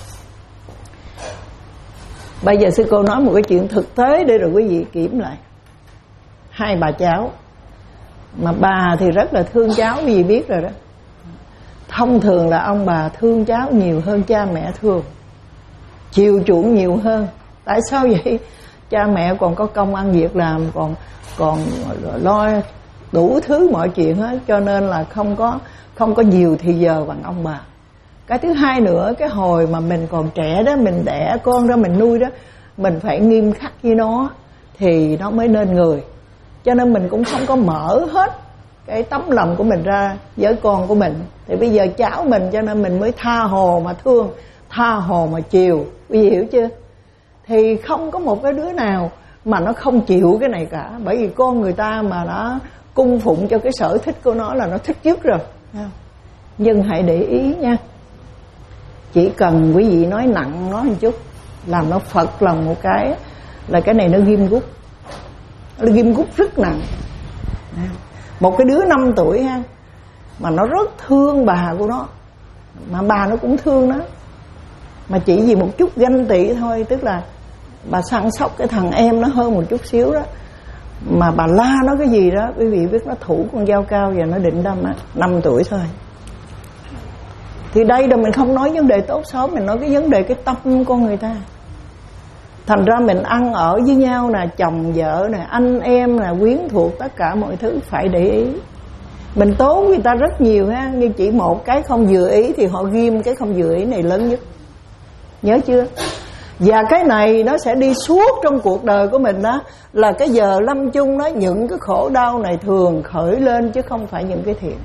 Bây giờ sư cô nói một cái chuyện thực tế để rồi quý vị kiểm lại. Hai bà cháu, mà bà thì rất là thương cháu, quý vị biết rồi đó. Thông thường là ông bà thương cháu nhiều hơn cha mẹ thương, chiều chuộng nhiều hơn. Tại sao vậy? Cha mẹ còn có công ăn việc làm, còn còn lo đủ thứ mọi chuyện hết, cho nên là không có không có nhiều thì giờ bằng ông bà. Cái thứ hai nữa, cái hồi mà mình còn trẻ đó, mình đẻ con ra mình nuôi đó, mình phải nghiêm khắc với nó thì nó mới nên người. Cho nên mình cũng không có mở hết cái tấm lòng của mình ra với con của mình. Thì bây giờ cháu mình, cho nên mình mới tha hồ mà thương, tha hồ mà chiều. Quý vị hiểu chưa? Thì không có một cái đứa nào mà nó không chịu cái này cả. Bởi vì con người ta mà nó cung phụng cho cái sở thích của nó là nó thích nhất rồi. Nhưng hãy để ý nha, chỉ cần quý vị nói nặng nó một chút, làm nó phật lòng một cái, là cái này nó ghim gút. Nó ghim gút rất nặng. Một cái đứa năm tuổi ha, mà nó rất thương bà của nó, mà bà nó cũng thương nó, mà chỉ vì một chút ganh tị thôi, tức là bà săn sóc cái thằng em nó hơn một chút xíu đó, mà bà la nó cái gì đó, quý vị biết nó thủ con dao cao và nó định đâm á, năm tuổi thôi. Thì đây là mình không nói vấn đề tốt xấu, mình nói cái vấn đề cái tâm con người ta. Thành ra mình ăn ở với nhau nè, chồng vợ nè, anh em nè, quyến thuộc, tất cả mọi thứ phải để ý. Mình tốn người ta rất nhiều ha, nhưng chỉ một cái không vừa ý thì họ ghim cái không vừa ý này lớn nhất. Nhớ chưa? Và cái này nó sẽ đi suốt trong cuộc đời của mình đó, là cái giờ lâm chung đó, những cái khổ đau này thường khởi lên chứ không phải những cái thiện.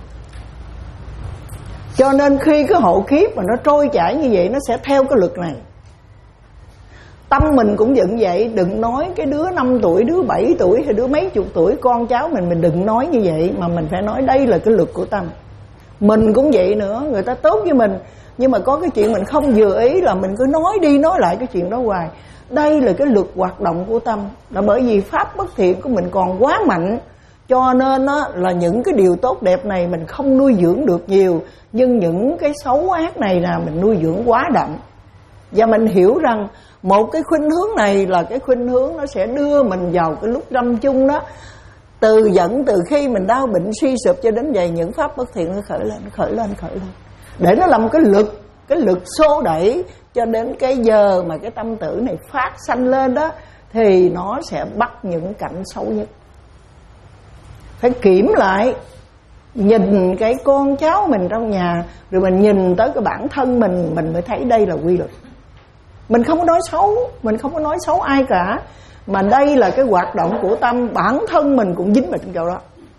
Cho nên khi cái hộ kiếp mà nó trôi chảy như vậy, nó sẽ theo cái luật này. Tâm mình cũng dựng vậy. Đừng nói cái đứa năm tuổi, đứa bảy tuổi hay đứa mấy chục tuổi, con cháu mình, mình đừng nói như vậy. Mà mình phải nói đây là cái luật của tâm. Mình cũng vậy nữa. Người ta tốt với mình, nhưng mà có cái chuyện mình không vừa ý là mình cứ nói đi nói lại cái chuyện đó hoài. Đây là cái luật hoạt động của tâm. Là bởi vì pháp bất thiện của mình còn quá mạnh, cho nên á, là những cái điều tốt đẹp này mình không nuôi dưỡng được nhiều, nhưng những cái xấu ác này là mình nuôi dưỡng quá đậm. Và mình hiểu rằng một cái khuynh hướng này là cái khuynh hướng nó sẽ đưa mình vào cái lúc lâm chung đó. Từ dẫn từ khi mình đau bệnh suy sụp cho đến vậy, những pháp bất thiện nó khởi lên, nó khởi lên, khởi lên. Để nó làm cái lực, cái lực xô đẩy cho đến cái giờ mà cái tâm tử này phát sanh lên đó, thì nó sẽ bắt những cảnh xấu nhất. Phải kiểm lại, nhìn cái con cháu mình trong nhà, rồi mình nhìn tới cái bản thân mình, mình mới thấy đây là quy luật. Mình không có nói xấu, mình không có nói xấu ai cả, mà đây là cái hoạt động của tâm, bản thân mình cũng dính vào trong chỗ đó.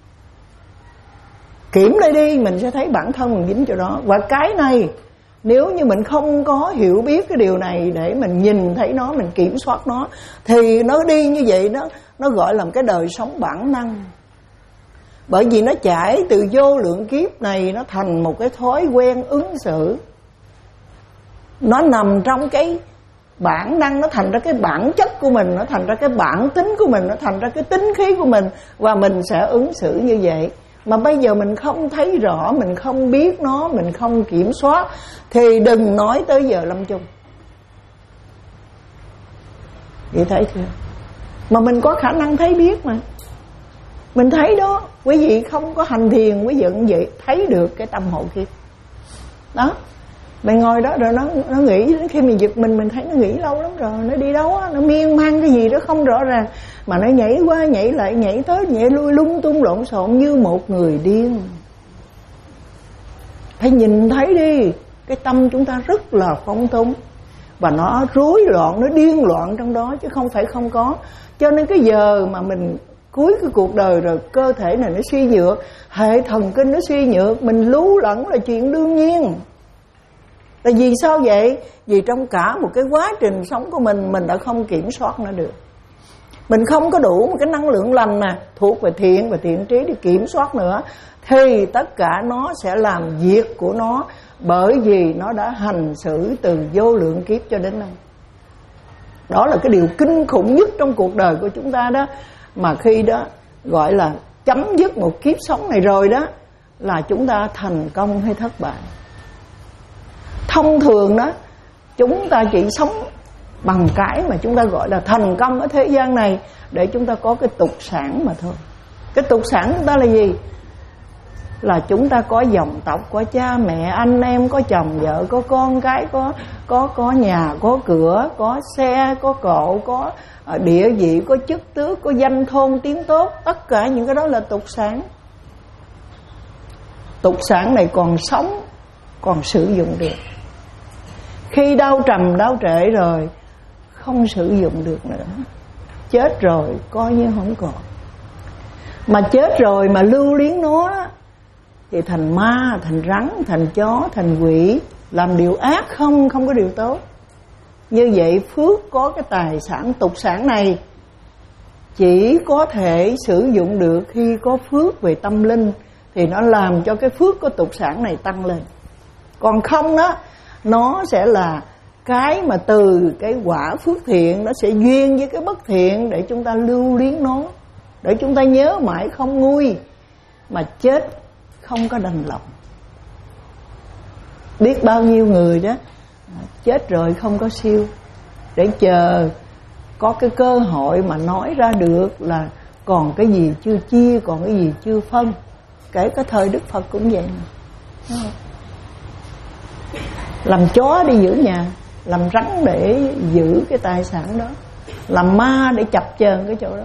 Kiểm lại đi, mình sẽ thấy bản thân mình dính chỗ đó. Và cái này, nếu như mình không có hiểu biết cái điều này để mình nhìn thấy nó, mình kiểm soát nó, thì nó đi như vậy, nó, nó gọi là một cái đời sống bản năng. Bởi vì nó chảy từ vô lượng kiếp này, nó thành một cái thói quen ứng xử. Nó nằm trong cái bản năng, nó thành ra cái bản chất của mình, nó thành ra cái bản tính của mình, nó thành ra cái tính khí của mình, và mình sẽ ứng xử như vậy. Mà bây giờ mình không thấy rõ, mình không biết nó, mình không kiểm soát, thì đừng nói tới giờ lâm chung. Vậy thấy chưa? Mà mình có khả năng thấy biết mà. Mình thấy đó, quý vị không có hành thiền, quý vị cũng vậy, thấy được cái tâm hộ kiếp. Đó, mình ngồi đó rồi nó nó nghĩ, đến khi mình giật mình, mình thấy nó nghĩ lâu lắm rồi, nó đi đâu á, nó miên man cái gì đó không rõ ràng, mà nó nhảy qua nhảy lại, nhảy tới nhảy lui, lung tung lộn xộn như một người điên. Phải nhìn thấy đi, cái tâm chúng ta rất là phóng túng, và nó rối loạn, nó điên loạn trong đó, chứ không phải không có. Cho nên cái giờ mà mình cuối cái cuộc đời rồi, cơ thể này nó suy nhược, hệ thần kinh nó suy nhược, mình lú lẫn là chuyện đương nhiên. Là vì sao vậy? Vì trong cả một cái quá trình sống của mình, mình đã không kiểm soát nó được. Mình không có đủ một cái năng lượng lành nè, thuộc về thiện và thiện trí để kiểm soát nữa, thì tất cả nó sẽ làm việc của nó, bởi vì nó đã hành xử từ vô lượng kiếp cho đến nay. Đó là cái điều kinh khủng nhất trong cuộc đời của chúng ta đó. Mà khi đó gọi là chấm dứt một kiếp sống này rồi đó, là chúng ta thành công hay thất bại. Thông thường đó, chúng ta chỉ sống bằng cái mà chúng ta gọi là thành công ở thế gian này, để chúng ta có cái tục sản mà thôi. Cái tục sản chúng ta là gì? Là chúng ta có dòng tộc, có cha mẹ, anh em, có chồng vợ, có con cái, có có có nhà, có cửa, có xe, có cộ, có địa vị, có chức tước, có danh thôn tiếng tốt. Tất cả những cái đó là tục sản. Tục sản này còn sống, còn sử dụng được. Khi đau trầm đau trễ rồi không sử dụng được nữa. Chết rồi coi như không còn. Mà chết rồi mà lưu luyến nó thì thành ma, thành rắn, thành chó, thành quỷ, làm điều ác không, không có điều tốt. Như vậy phước có cái tài sản tục sản này chỉ có thể sử dụng được khi có phước về tâm linh, thì nó làm cho cái phước của tục sản này tăng lên. Còn không đó, nó sẽ là cái mà từ cái quả phước thiện nó sẽ duyên với cái bất thiện để chúng ta lưu luyến nó, để chúng ta nhớ mãi không nguôi, mà chết không có đành lòng. Biết bao nhiêu người đó chết rồi không có siêu, để chờ có cái cơ hội mà nói ra được là còn cái gì chưa chia, còn cái gì chưa phân. Kể cả thời Đức Phật cũng vậy mà. Làm chó để giữ nhà, làm rắn để giữ cái tài sản đó, làm ma để chập chờn cái chỗ đó.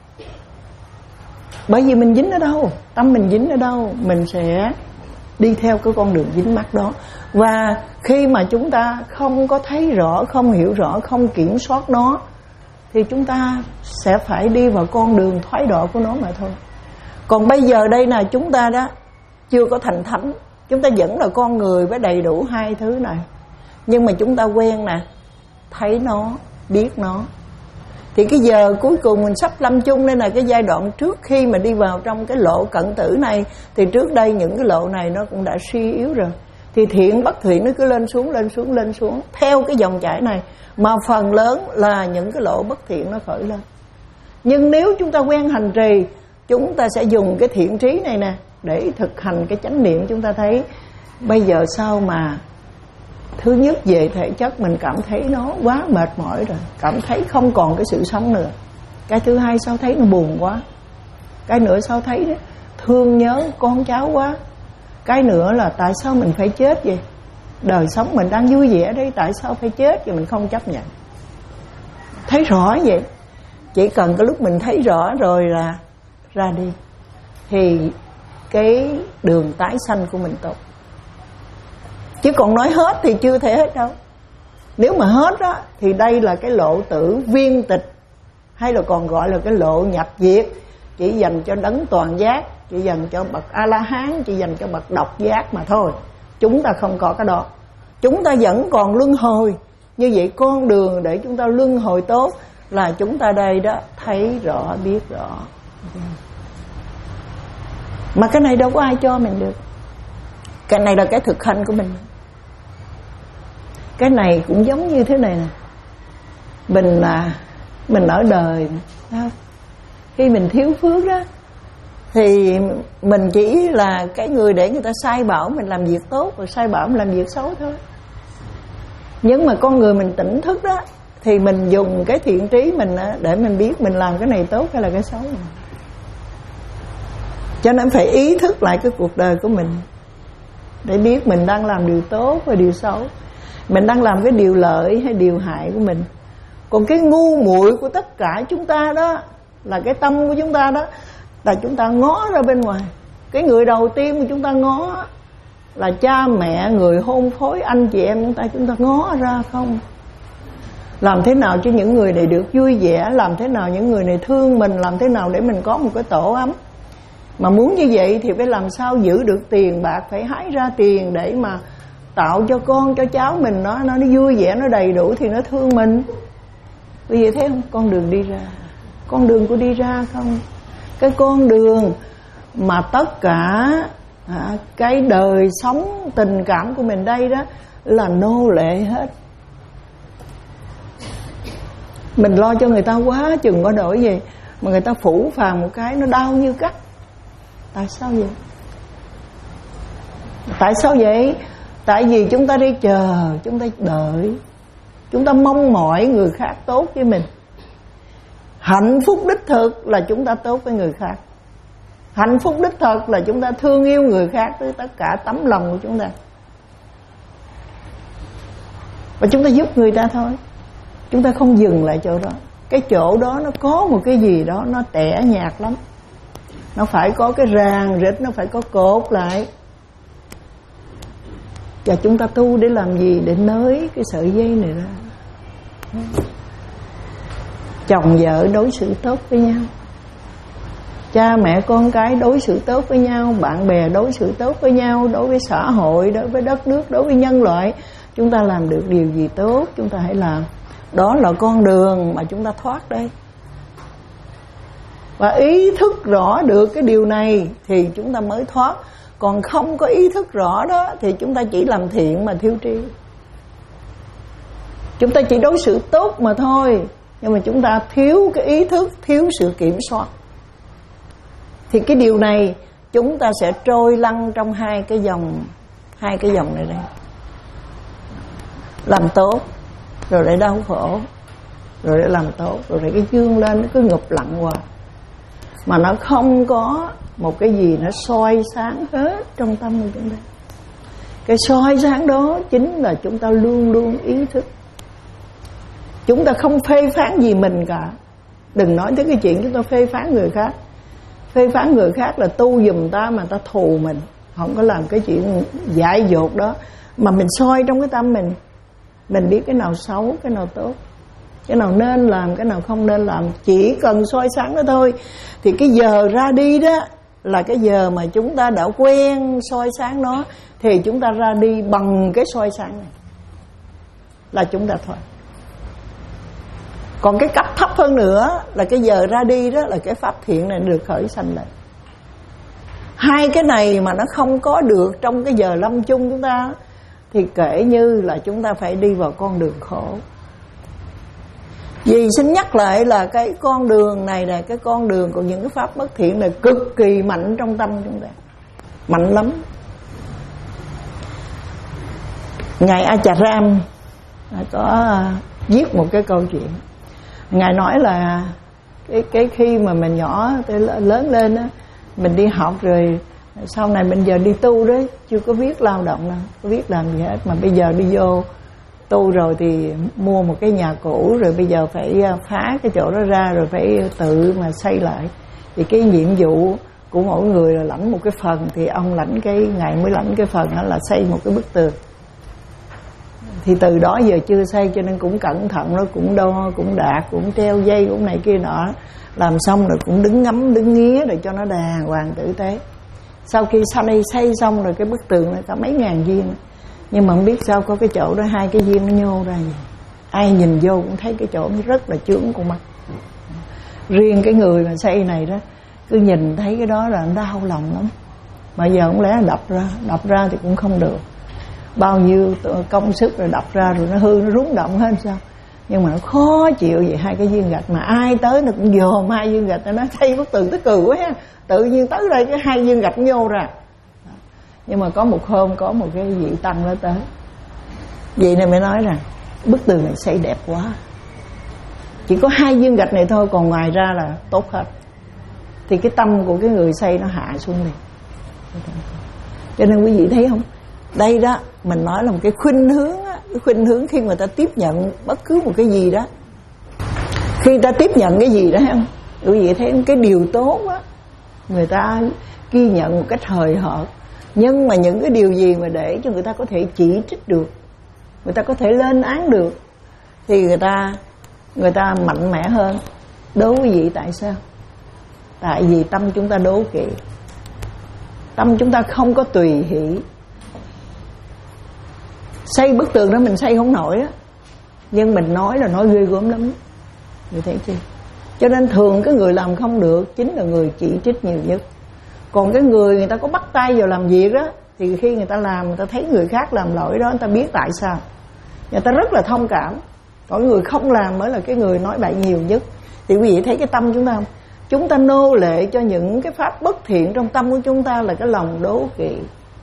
Bởi vì mình dính ở đâu, tâm mình dính ở đâu, mình sẽ đi theo cái con đường dính mắc đó. Và khi mà chúng ta không có thấy rõ, không hiểu rõ, không kiểm soát nó, thì chúng ta sẽ phải đi vào con đường thoái độ của nó mà thôi. Còn bây giờ đây là chúng ta đó chưa có thành thánh, chúng ta vẫn là con người với đầy đủ hai thứ này. Nhưng mà chúng ta quen nè, thấy nó, biết nó. Thì cái giờ cuối cùng mình sắp lâm chung, đây là cái giai đoạn trước khi mà đi vào trong cái lộ cận tử này. Thì trước đây những cái lộ này nó cũng đã suy yếu rồi. Thì thiện bất thiện nó cứ lên xuống, lên xuống, lên xuống theo cái dòng chảy này. Mà phần lớn là những cái lộ bất thiện nó khởi lên. Nhưng nếu chúng ta quen hành trì, chúng ta sẽ dùng cái thiện trí này nè để thực hành cái chánh niệm. Chúng ta thấy bây giờ sao mà thứ nhất về thể chất mình cảm thấy nó quá mệt mỏi rồi, cảm thấy không còn cái sự sống nữa. Cái thứ hai sao thấy nó buồn quá. Cái nữa sao thấy thương nhớ con cháu quá. Cái nữa là tại sao mình phải chết vậy? Đời sống mình đang vui vẻ đấy, tại sao phải chết vậy? Mình không chấp nhận. Thấy rõ vậy, chỉ cần cái lúc mình thấy rõ rồi là ra đi, thì cái đường tái sanh của mình tốt. Chứ còn nói hết thì chưa thể hết đâu. Nếu mà hết á thì đây là cái lộ tử viên tịch, hay là còn gọi là cái lộ nhập diệt, chỉ dành cho đấng toàn giác, chỉ dành cho bậc A-la-hán, chỉ dành cho bậc độc giác mà thôi. Chúng ta không có cái đó. Chúng ta vẫn còn luân hồi. Như vậy con đường để chúng ta luân hồi tốt là chúng ta đây đó, thấy rõ, biết rõ. Mà cái này đâu có ai cho mình được. Cái này là cái thực hành của mình. Cái này cũng giống như thế này nè. Mình là Mình ở đời đó. Khi mình thiếu phước đó thì mình chỉ là cái người để người ta sai bảo mình làm việc tốt, rồi sai bảo mình làm việc xấu thôi. Nhưng mà con người mình tỉnh thức đó, thì mình dùng cái thiện trí mình để mình biết mình làm cái này tốt hay là cái xấu. Cho nên phải ý thức lại cái cuộc đời của mình, để biết mình đang làm điều tốt và điều xấu, mình đang làm cái điều lợi hay điều hại của mình. Còn cái ngu muội của tất cả chúng ta đó là cái tâm của chúng ta đó, là chúng ta ngó ra bên ngoài. Cái người đầu tiên mà chúng ta ngó là cha mẹ, người hôn phối, anh chị em chúng ta. Chúng ta ngó ra không? Làm thế nào cho những người này được vui vẻ, làm thế nào những người này thương mình, làm thế nào để mình có một cái tổ ấm. Mà muốn như vậy thì phải làm sao giữ được tiền bạc, phải hái ra tiền để mà tạo cho con, cho cháu mình nó nó vui vẻ, nó đầy đủ thì nó thương mình. Bây giờ thấy không? Con đường đi ra, con đường của đi ra không? Cái con đường mà tất cả à, cái đời sống tình cảm của mình đây đó là nô lệ hết. Mình lo cho người ta quá chừng có đổi gì, mà người ta phủ phàng một cái nó đau như cắt. Tại sao vậy? Tại sao vậy? Tại vì chúng ta đi chờ, chúng ta đợi, chúng ta mong mỏi người khác tốt với mình. Hạnh phúc đích thực là chúng ta tốt với người khác. Hạnh phúc đích thực là chúng ta thương yêu người khác với tất cả tấm lòng của chúng ta, và chúng ta giúp người ta thôi. Chúng ta không dừng lại chỗ đó. Cái chỗ đó nó có một cái gì đó nó tẻ nhạt lắm. Nó phải có cái ràng rịch, nó phải có cột lại. Và chúng ta tu để làm gì? Để nới cái sợi dây này ra. Chồng vợ đối xử tốt với nhau, cha mẹ con cái đối xử tốt với nhau, bạn bè đối xử tốt với nhau, đối với xã hội, đối với đất nước, đối với nhân loại. Chúng ta làm được điều gì tốt chúng ta hãy làm. Đó là con đường mà chúng ta thoát đây. Và ý thức rõ được cái điều này thì chúng ta mới thoát. Còn không có ý thức rõ đó thì chúng ta chỉ làm thiện mà thiếu tri. Chúng ta chỉ đối xử tốt mà thôi, nhưng mà chúng ta thiếu cái ý thức, thiếu sự kiểm soát. Thì cái điều này chúng ta sẽ trôi lăn trong hai cái dòng, hai cái dòng này đây. Làm tốt rồi lại đau khổ, rồi lại làm tốt, rồi lại cái dương lên nó cứ ngụp lặng hoài. Mà nó không có một cái gì nó soi sáng hết trong tâm của chúng ta. Cái soi sáng đó chính là chúng ta luôn luôn ý thức. Chúng ta không phê phán gì mình cả. Đừng nói tới cái chuyện chúng ta phê phán người khác. Phê phán người khác là tu giùm ta mà ta thù mình. Không có làm cái chuyện dại dột đó. Mà mình soi trong cái tâm mình. Mình biết cái nào xấu, cái nào tốt, cái nào nên làm, cái nào không nên làm. Chỉ cần soi sáng đó thôi. Thì cái giờ ra đi đó là cái giờ mà chúng ta đã quen soi sáng nó. Thì chúng ta ra đi bằng cái soi sáng này là chúng ta thoát. Còn cái cấp thấp hơn nữa là cái giờ ra đi đó là cái pháp thiện này được khởi sanh lại. Hai cái này mà nó không có được trong cái giờ lâm chung chúng ta thì kể như là chúng ta phải đi vào con đường khổ. Vì xin nhắc lại là cái con đường này là cái con đường của những cái pháp bất thiện này cực kỳ mạnh trong tâm chúng ta. Mạnh lắm. Ngài Acharam có viết một cái câu chuyện. Ngài nói là cái, cái khi mà mình nhỏ tới lớn lên á, mình đi học rồi sau này mình giờ đi tu đấy, chưa có biết lao động đâu, có biết làm gì hết. Mà bây giờ đi vô tu rồi thì mua một cái nhà cũ, rồi bây giờ phải phá cái chỗ đó ra, rồi phải tự mà xây lại. Thì cái nhiệm vụ của mỗi người là lãnh một cái phần. Thì ông lãnh cái, Ngài mới lãnh cái phần đó là xây một cái bức tường. Thì từ đó giờ chưa xây cho nên cũng cẩn thận, nó cũng đo, cũng đạt, cũng treo dây, cũng này kia nọ. Làm xong rồi cũng đứng ngắm, đứng nghía để cho nó đàng hoàng tử tế. Sau khi xây xây xong rồi cái bức tường nó cả mấy ngàn viên. Nhưng mà không biết sao có cái chỗ đó hai cái viên nó nhô ra vậy. Ai nhìn vô cũng thấy cái chỗ nó rất là chướng con mắt. Riêng cái người mà xây này đó, cứ nhìn thấy cái đó là đau lòng lắm. Mà giờ không lẽ đập ra, đập ra thì cũng không được. Bao nhiêu công sức rồi đập ra rồi nó hư, nó rúng động hết sao. Nhưng mà nó khó chịu vậy. Hai cái viên gạch mà ai tới nó cũng dòm hai viên gạch. Nó xây bức tường tới cười quá ha. Tự nhiên tới đây cái hai viên gạch nhô ra. Nhưng mà có một hôm có một cái vị tăng nó tới. Vậy này mới nói rằng bức tường này xây đẹp quá, chỉ có hai viên gạch này thôi, còn ngoài ra là tốt hết. Thì cái tâm của cái người xây nó hạ xuống liền. Cho nên quý vị thấy không, đây đó mình nói là một cái khuynh hướng á, cái khuynh hướng khi người ta tiếp nhận bất cứ một cái gì đó, khi ta tiếp nhận cái gì đó không, quý vị thấy cái điều tốt á, người ta ghi nhận một cách hời hợt. Nhưng mà những cái điều gì mà để cho người ta có thể chỉ trích được, người ta có thể lên án được, thì người ta người ta mạnh mẽ hơn. Đố quý vị tại sao? Tại vì tâm chúng ta đố kỵ, tâm chúng ta không có tùy hỷ. Xây bức tường đó mình xây không nổi á, nhưng mình nói là nói ghê gớm lắm, người thấy chưa? Cho nên thường cái người làm không được chính là người chỉ trích nhiều nhất. Còn cái người người ta có bắt tay vào làm việc đó, thì khi người ta làm, người ta thấy người khác làm lỗi đó, người ta biết tại sao, người ta rất là thông cảm. Còn người không làm mới là cái người nói bậy nhiều nhất. Thì quý vị thấy cái tâm chúng ta không? Chúng ta nô lệ cho những cái pháp bất thiện trong tâm của chúng ta là cái lòng đố kỵ,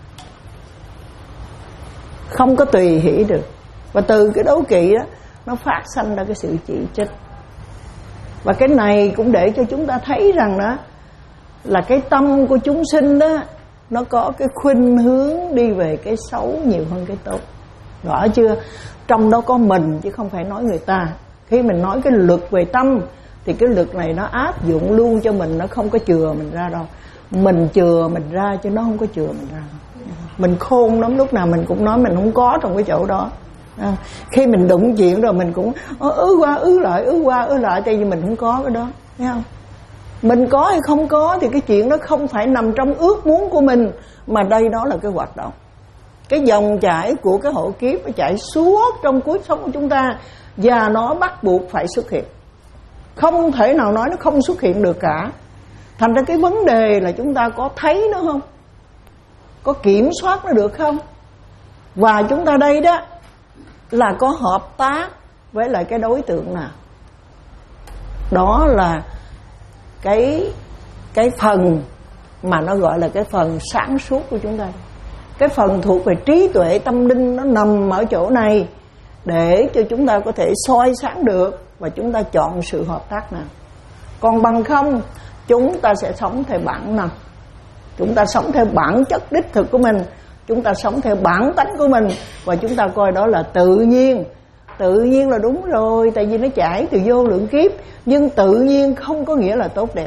không có tùy hỷ được. Và từ cái đố kỵ đó nó phát sanh ra cái sự chỉ trích. Và cái này cũng để cho chúng ta thấy rằng đó là cái tâm của chúng sinh đó, nó có cái khuynh hướng đi về cái xấu nhiều hơn cái tốt. Rõ chưa? Trong đó có mình chứ không phải nói người ta. Khi mình nói cái luật về tâm thì cái luật này nó áp dụng luôn cho mình, nó không có chừa mình ra đâu. Mình chừa mình ra chứ nó không có chừa mình ra đâu. Mình khôn lắm, lúc nào mình cũng nói mình không có trong cái chỗ đó. À, khi mình đụng chuyện rồi mình cũng ứ qua ứ lại ứ qua ứ lại, tại vì mình không có cái đó, thấy không? Mình có hay không có thì cái chuyện đó không phải nằm trong ước muốn của mình, mà đây đó là cái hoạt động, cái dòng chảy của cái hộ kiếp nó chạy suốt trong cuộc sống của chúng ta, và nó bắt buộc phải xuất hiện, không thể nào nói nó không xuất hiện được cả. Thành ra cái vấn đề là chúng ta có thấy nó không, có kiểm soát nó được không, và chúng ta đây đó là có hợp tác với lại cái đối tượng nào. Đó là cái cái phần mà nó gọi là cái phần sáng suốt của chúng ta. Cái phần thuộc về trí tuệ tâm linh nó nằm ở chỗ này, để cho chúng ta có thể soi sáng được và chúng ta chọn sự hợp tác nào. Còn bằng không, chúng ta sẽ sống theo bản năng, chúng ta sống theo bản chất đích thực của mình, chúng ta sống theo bản tánh của mình, và chúng ta coi đó là tự nhiên. Tự nhiên là đúng rồi, tại vì nó chảy từ vô lượng kiếp. Nhưng tự nhiên không có nghĩa là tốt đẹp.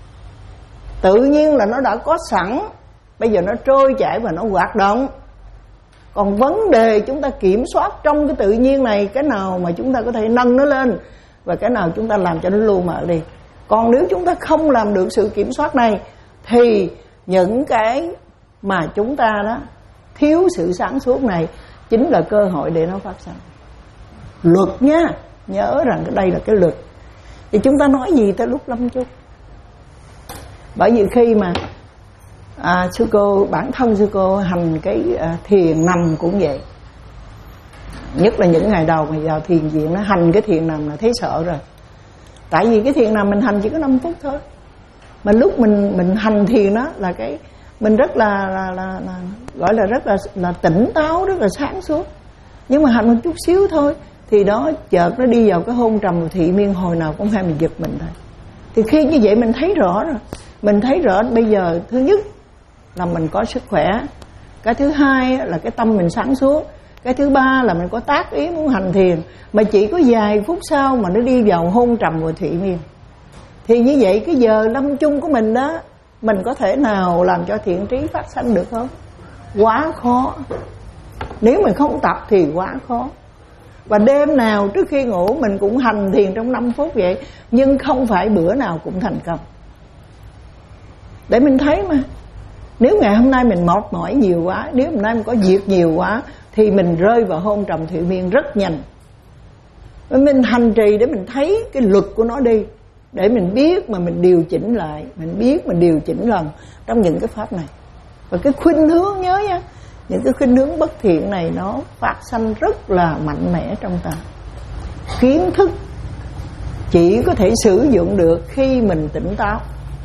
Tự nhiên là nó đã có sẵn, bây giờ nó trôi chảy và nó hoạt động. Còn vấn đề chúng ta kiểm soát trong cái tự nhiên này, cái nào mà chúng ta có thể nâng nó lên, và cái nào chúng ta làm cho nó lưu mà đi. Còn nếu chúng ta không làm được sự kiểm soát này, thì những cái mà chúng ta đó thiếu sự sáng suốt này chính là cơ hội để nó phát sinh. Luật nha, nhớ rằng đây là cái luật. Thì chúng ta nói gì tới lúc lâm chung? Bởi vì khi mà à, sư cô, bản thân sư cô hành cái à, thiền nằm cũng vậy. Nhất là những ngày đầu mà vào thiền viện, nó hành cái thiền nằm là thấy sợ rồi. Tại vì cái thiền nằm mình hành chỉ có năm phút thôi. Mà lúc mình mình hành thiền đó là cái mình rất là, là, là, là gọi là rất là, là tỉnh táo, rất là sáng suốt. Nhưng mà hành một chút xíu thôi thì đó chợt nó đi vào cái hôn trầm thị miên, hồi nào cũng hay mình giật mình thôi. Thì khi như vậy mình thấy rõ rồi. Mình thấy rõ bây giờ thứ nhất là mình có sức khỏe, cái thứ hai là cái tâm mình sáng suốt, cái thứ ba là mình có tác ý muốn hành thiền. Mà chỉ có vài phút sau mà nó đi vào hôn trầm và thụy miên. Thì như vậy cái giờ lâm chung của mình đó, mình có thể nào làm cho thiện trí phát sanh được không? Quá khó. Nếu mình không tập thì quá khó. Và đêm nào trước khi ngủ mình cũng hành thiền trong năm phút vậy, nhưng không phải bữa nào cũng thành công. Để mình thấy mà, nếu ngày hôm nay mình mệt mỏi nhiều quá, nếu hôm nay mình có việc nhiều quá, thì mình rơi vào hôn trầm thụy miên rất nhanh. Mình hành trì để mình thấy cái luật của nó đi, để mình biết mà mình điều chỉnh lại, mình biết mình điều chỉnh lần trong những cái pháp này. Và cái khuynh hướng, nhớ nha, những cái khuynh hướng bất thiện này nó phát sanh rất là mạnh mẽ trong ta. Kiến thức chỉ có thể sử dụng được khi mình tỉnh táo.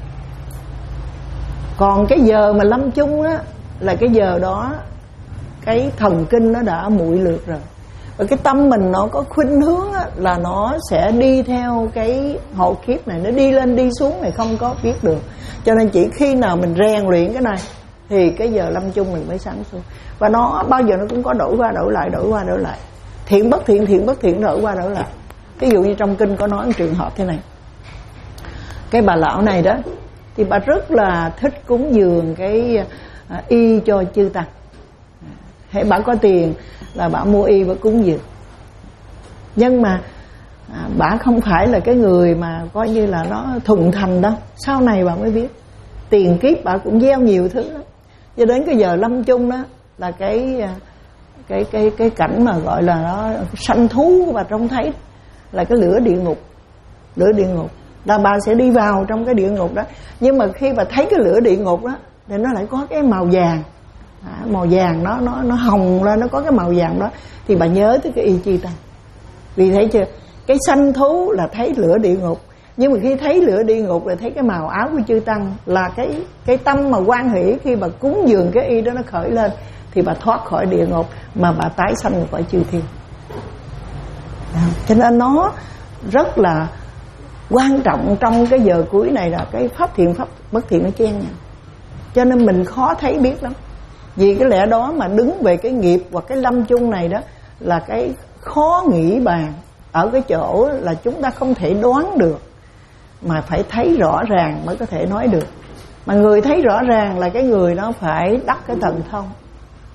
Còn cái giờ mà lâm chung á, là cái giờ đó cái thần kinh nó đã muội lược rồi. Và cái tâm mình nó có khuynh hướng á, là nó sẽ đi theo cái hộ kiếp này, nó đi lên đi xuống này không có biết được. Cho nên chỉ khi nào mình rèn luyện cái này thì cái giờ lâm chung mình mới sáng suốt. Và nó bao giờ nó cũng có đổi qua đổi lại, đổi qua đổi lại. Thiện bất thiện, thiện bất thiện, đổi qua đổi lại. Ví dụ như trong kinh có nói một trường hợp thế này. Cái bà lão này đó, thì bà rất là thích cúng dường cái à, y cho chư tăng. Hễ bà có tiền là bà mua y và cúng dường. Nhưng mà à, bà không phải là cái người mà coi như là nó thuần thành đâu. Sau này bà mới biết, tiền kiếp bà cũng gieo nhiều thứ lắm. Cho đến cái giờ lâm chung đó là cái cái cái cái cảnh mà gọi là nó sanh thú của bà trông thấy là cái lửa địa ngục. Lửa địa ngục là bà sẽ đi vào trong cái địa ngục đó. Nhưng mà khi bà thấy cái lửa địa ngục đó thì nó lại có cái màu vàng. À, màu vàng nó nó nó hồng lên, nó có cái màu vàng đó, thì bà nhớ tới cái y chi tăng. Vì thấy chưa, cái sanh thú là thấy lửa địa ngục, nhưng mà khi thấy lửa địa ngục là thấy cái màu áo của chư tăng, là cái cái tâm mà hoan hỷ khi bà cúng dường cái y đó nó khởi lên, thì bà thoát khỏi địa ngục mà bà tái sanh được khỏi chư thiên. À, cho nên nó rất là quan trọng trong cái giờ cuối này là cái pháp thiện pháp bất thiện nó chen nhau. Cho nên mình khó thấy biết lắm. Vì cái lẽ đó mà đứng về cái nghiệp hoặc cái lâm chung này đó là cái khó nghĩ bàn. Ở cái chỗ là chúng ta không thể đoán được, mà phải thấy rõ ràng mới có thể nói được. Mà người thấy rõ ràng là cái người đó phải đắc cái thần thông.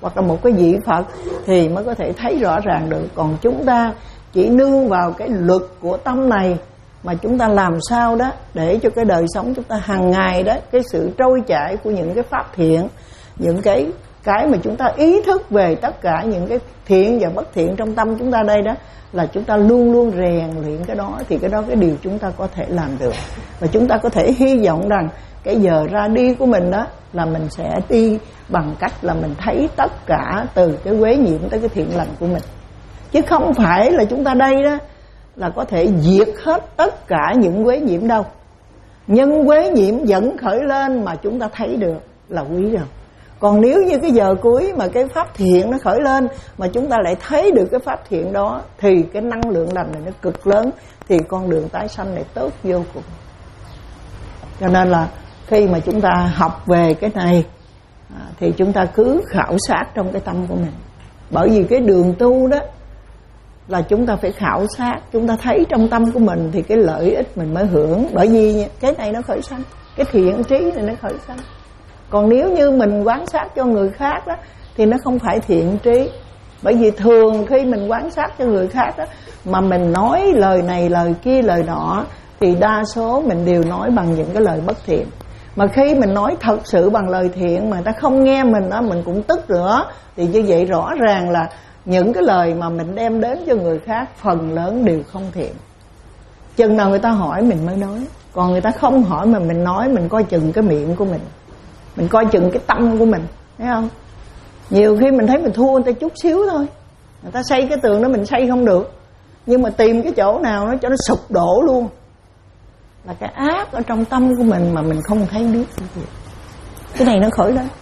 hoặc là một cái vị Phật thì mới có thể thấy rõ ràng được. Còn chúng ta chỉ nương vào cái luật của tâm này mà chúng ta làm sao đó để cho cái đời sống chúng ta hàng ngày đó, cái sự trôi chảy của những cái pháp thiện, những cái cái mà chúng ta ý thức về tất cả những cái thiện và bất thiện trong tâm chúng ta đây đó, là chúng ta luôn luôn rèn luyện cái đó, thì cái đó cái điều chúng ta có thể làm được. Và chúng ta có thể hy vọng rằng cái giờ ra đi của mình đó là mình sẽ đi bằng cách là mình thấy tất cả từ cái quế nhiễm tới cái thiện lành của mình, chứ không phải là chúng ta đây đó là có thể diệt hết tất cả những quế nhiễm đâu. Nhưng quế nhiễm vẫn khởi lên mà chúng ta thấy được là quý rồi. Còn nếu như cái giờ cuối mà cái pháp thiện nó khởi lên mà chúng ta lại thấy được cái pháp thiện đó, thì cái năng lượng lành này nó cực lớn, thì con đường tái sanh này tốt vô cùng. Cho nên là khi mà chúng ta học về cái này thì chúng ta cứ khảo sát trong cái tâm của mình. Bởi vì cái đường tu đó là chúng ta phải khảo sát, chúng ta thấy trong tâm của mình thì cái lợi ích mình mới hưởng. Bởi vì cái này nó khởi sanh, cái thiện trí này nó khởi sanh. Còn nếu như mình quan sát cho người khác đó thì nó không phải thiện trí. Bởi vì thường khi mình quan sát cho người khác đó mà mình nói lời này lời kia lời nọ thì đa số mình đều nói bằng những cái lời bất thiện. Mà khi mình nói thật sự bằng lời thiện mà người ta không nghe mình đó, mình cũng tức nữa, thì như vậy rõ ràng là những cái lời mà mình đem đến cho người khác phần lớn đều không thiện. Chừng nào người ta hỏi mình mới nói. Còn người ta không hỏi mà mình nói, mình coi chừng cái miệng của mình, mình coi chừng cái tâm của mình, thấy không? Nhiều khi mình thấy mình thua người ta chút xíu thôi, người ta xây cái tường đó mình xây không được, nhưng mà tìm cái chỗ nào nó cho nó sụp đổ luôn, là cái ác ở trong tâm của mình mà mình không thấy biết gì. Cái này nó khởi lên.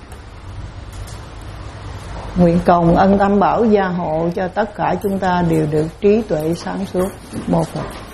Nguyện cầu ân Tam Bảo gia hộ cho tất cả chúng ta đều được trí tuệ sáng suốt. Một Phật.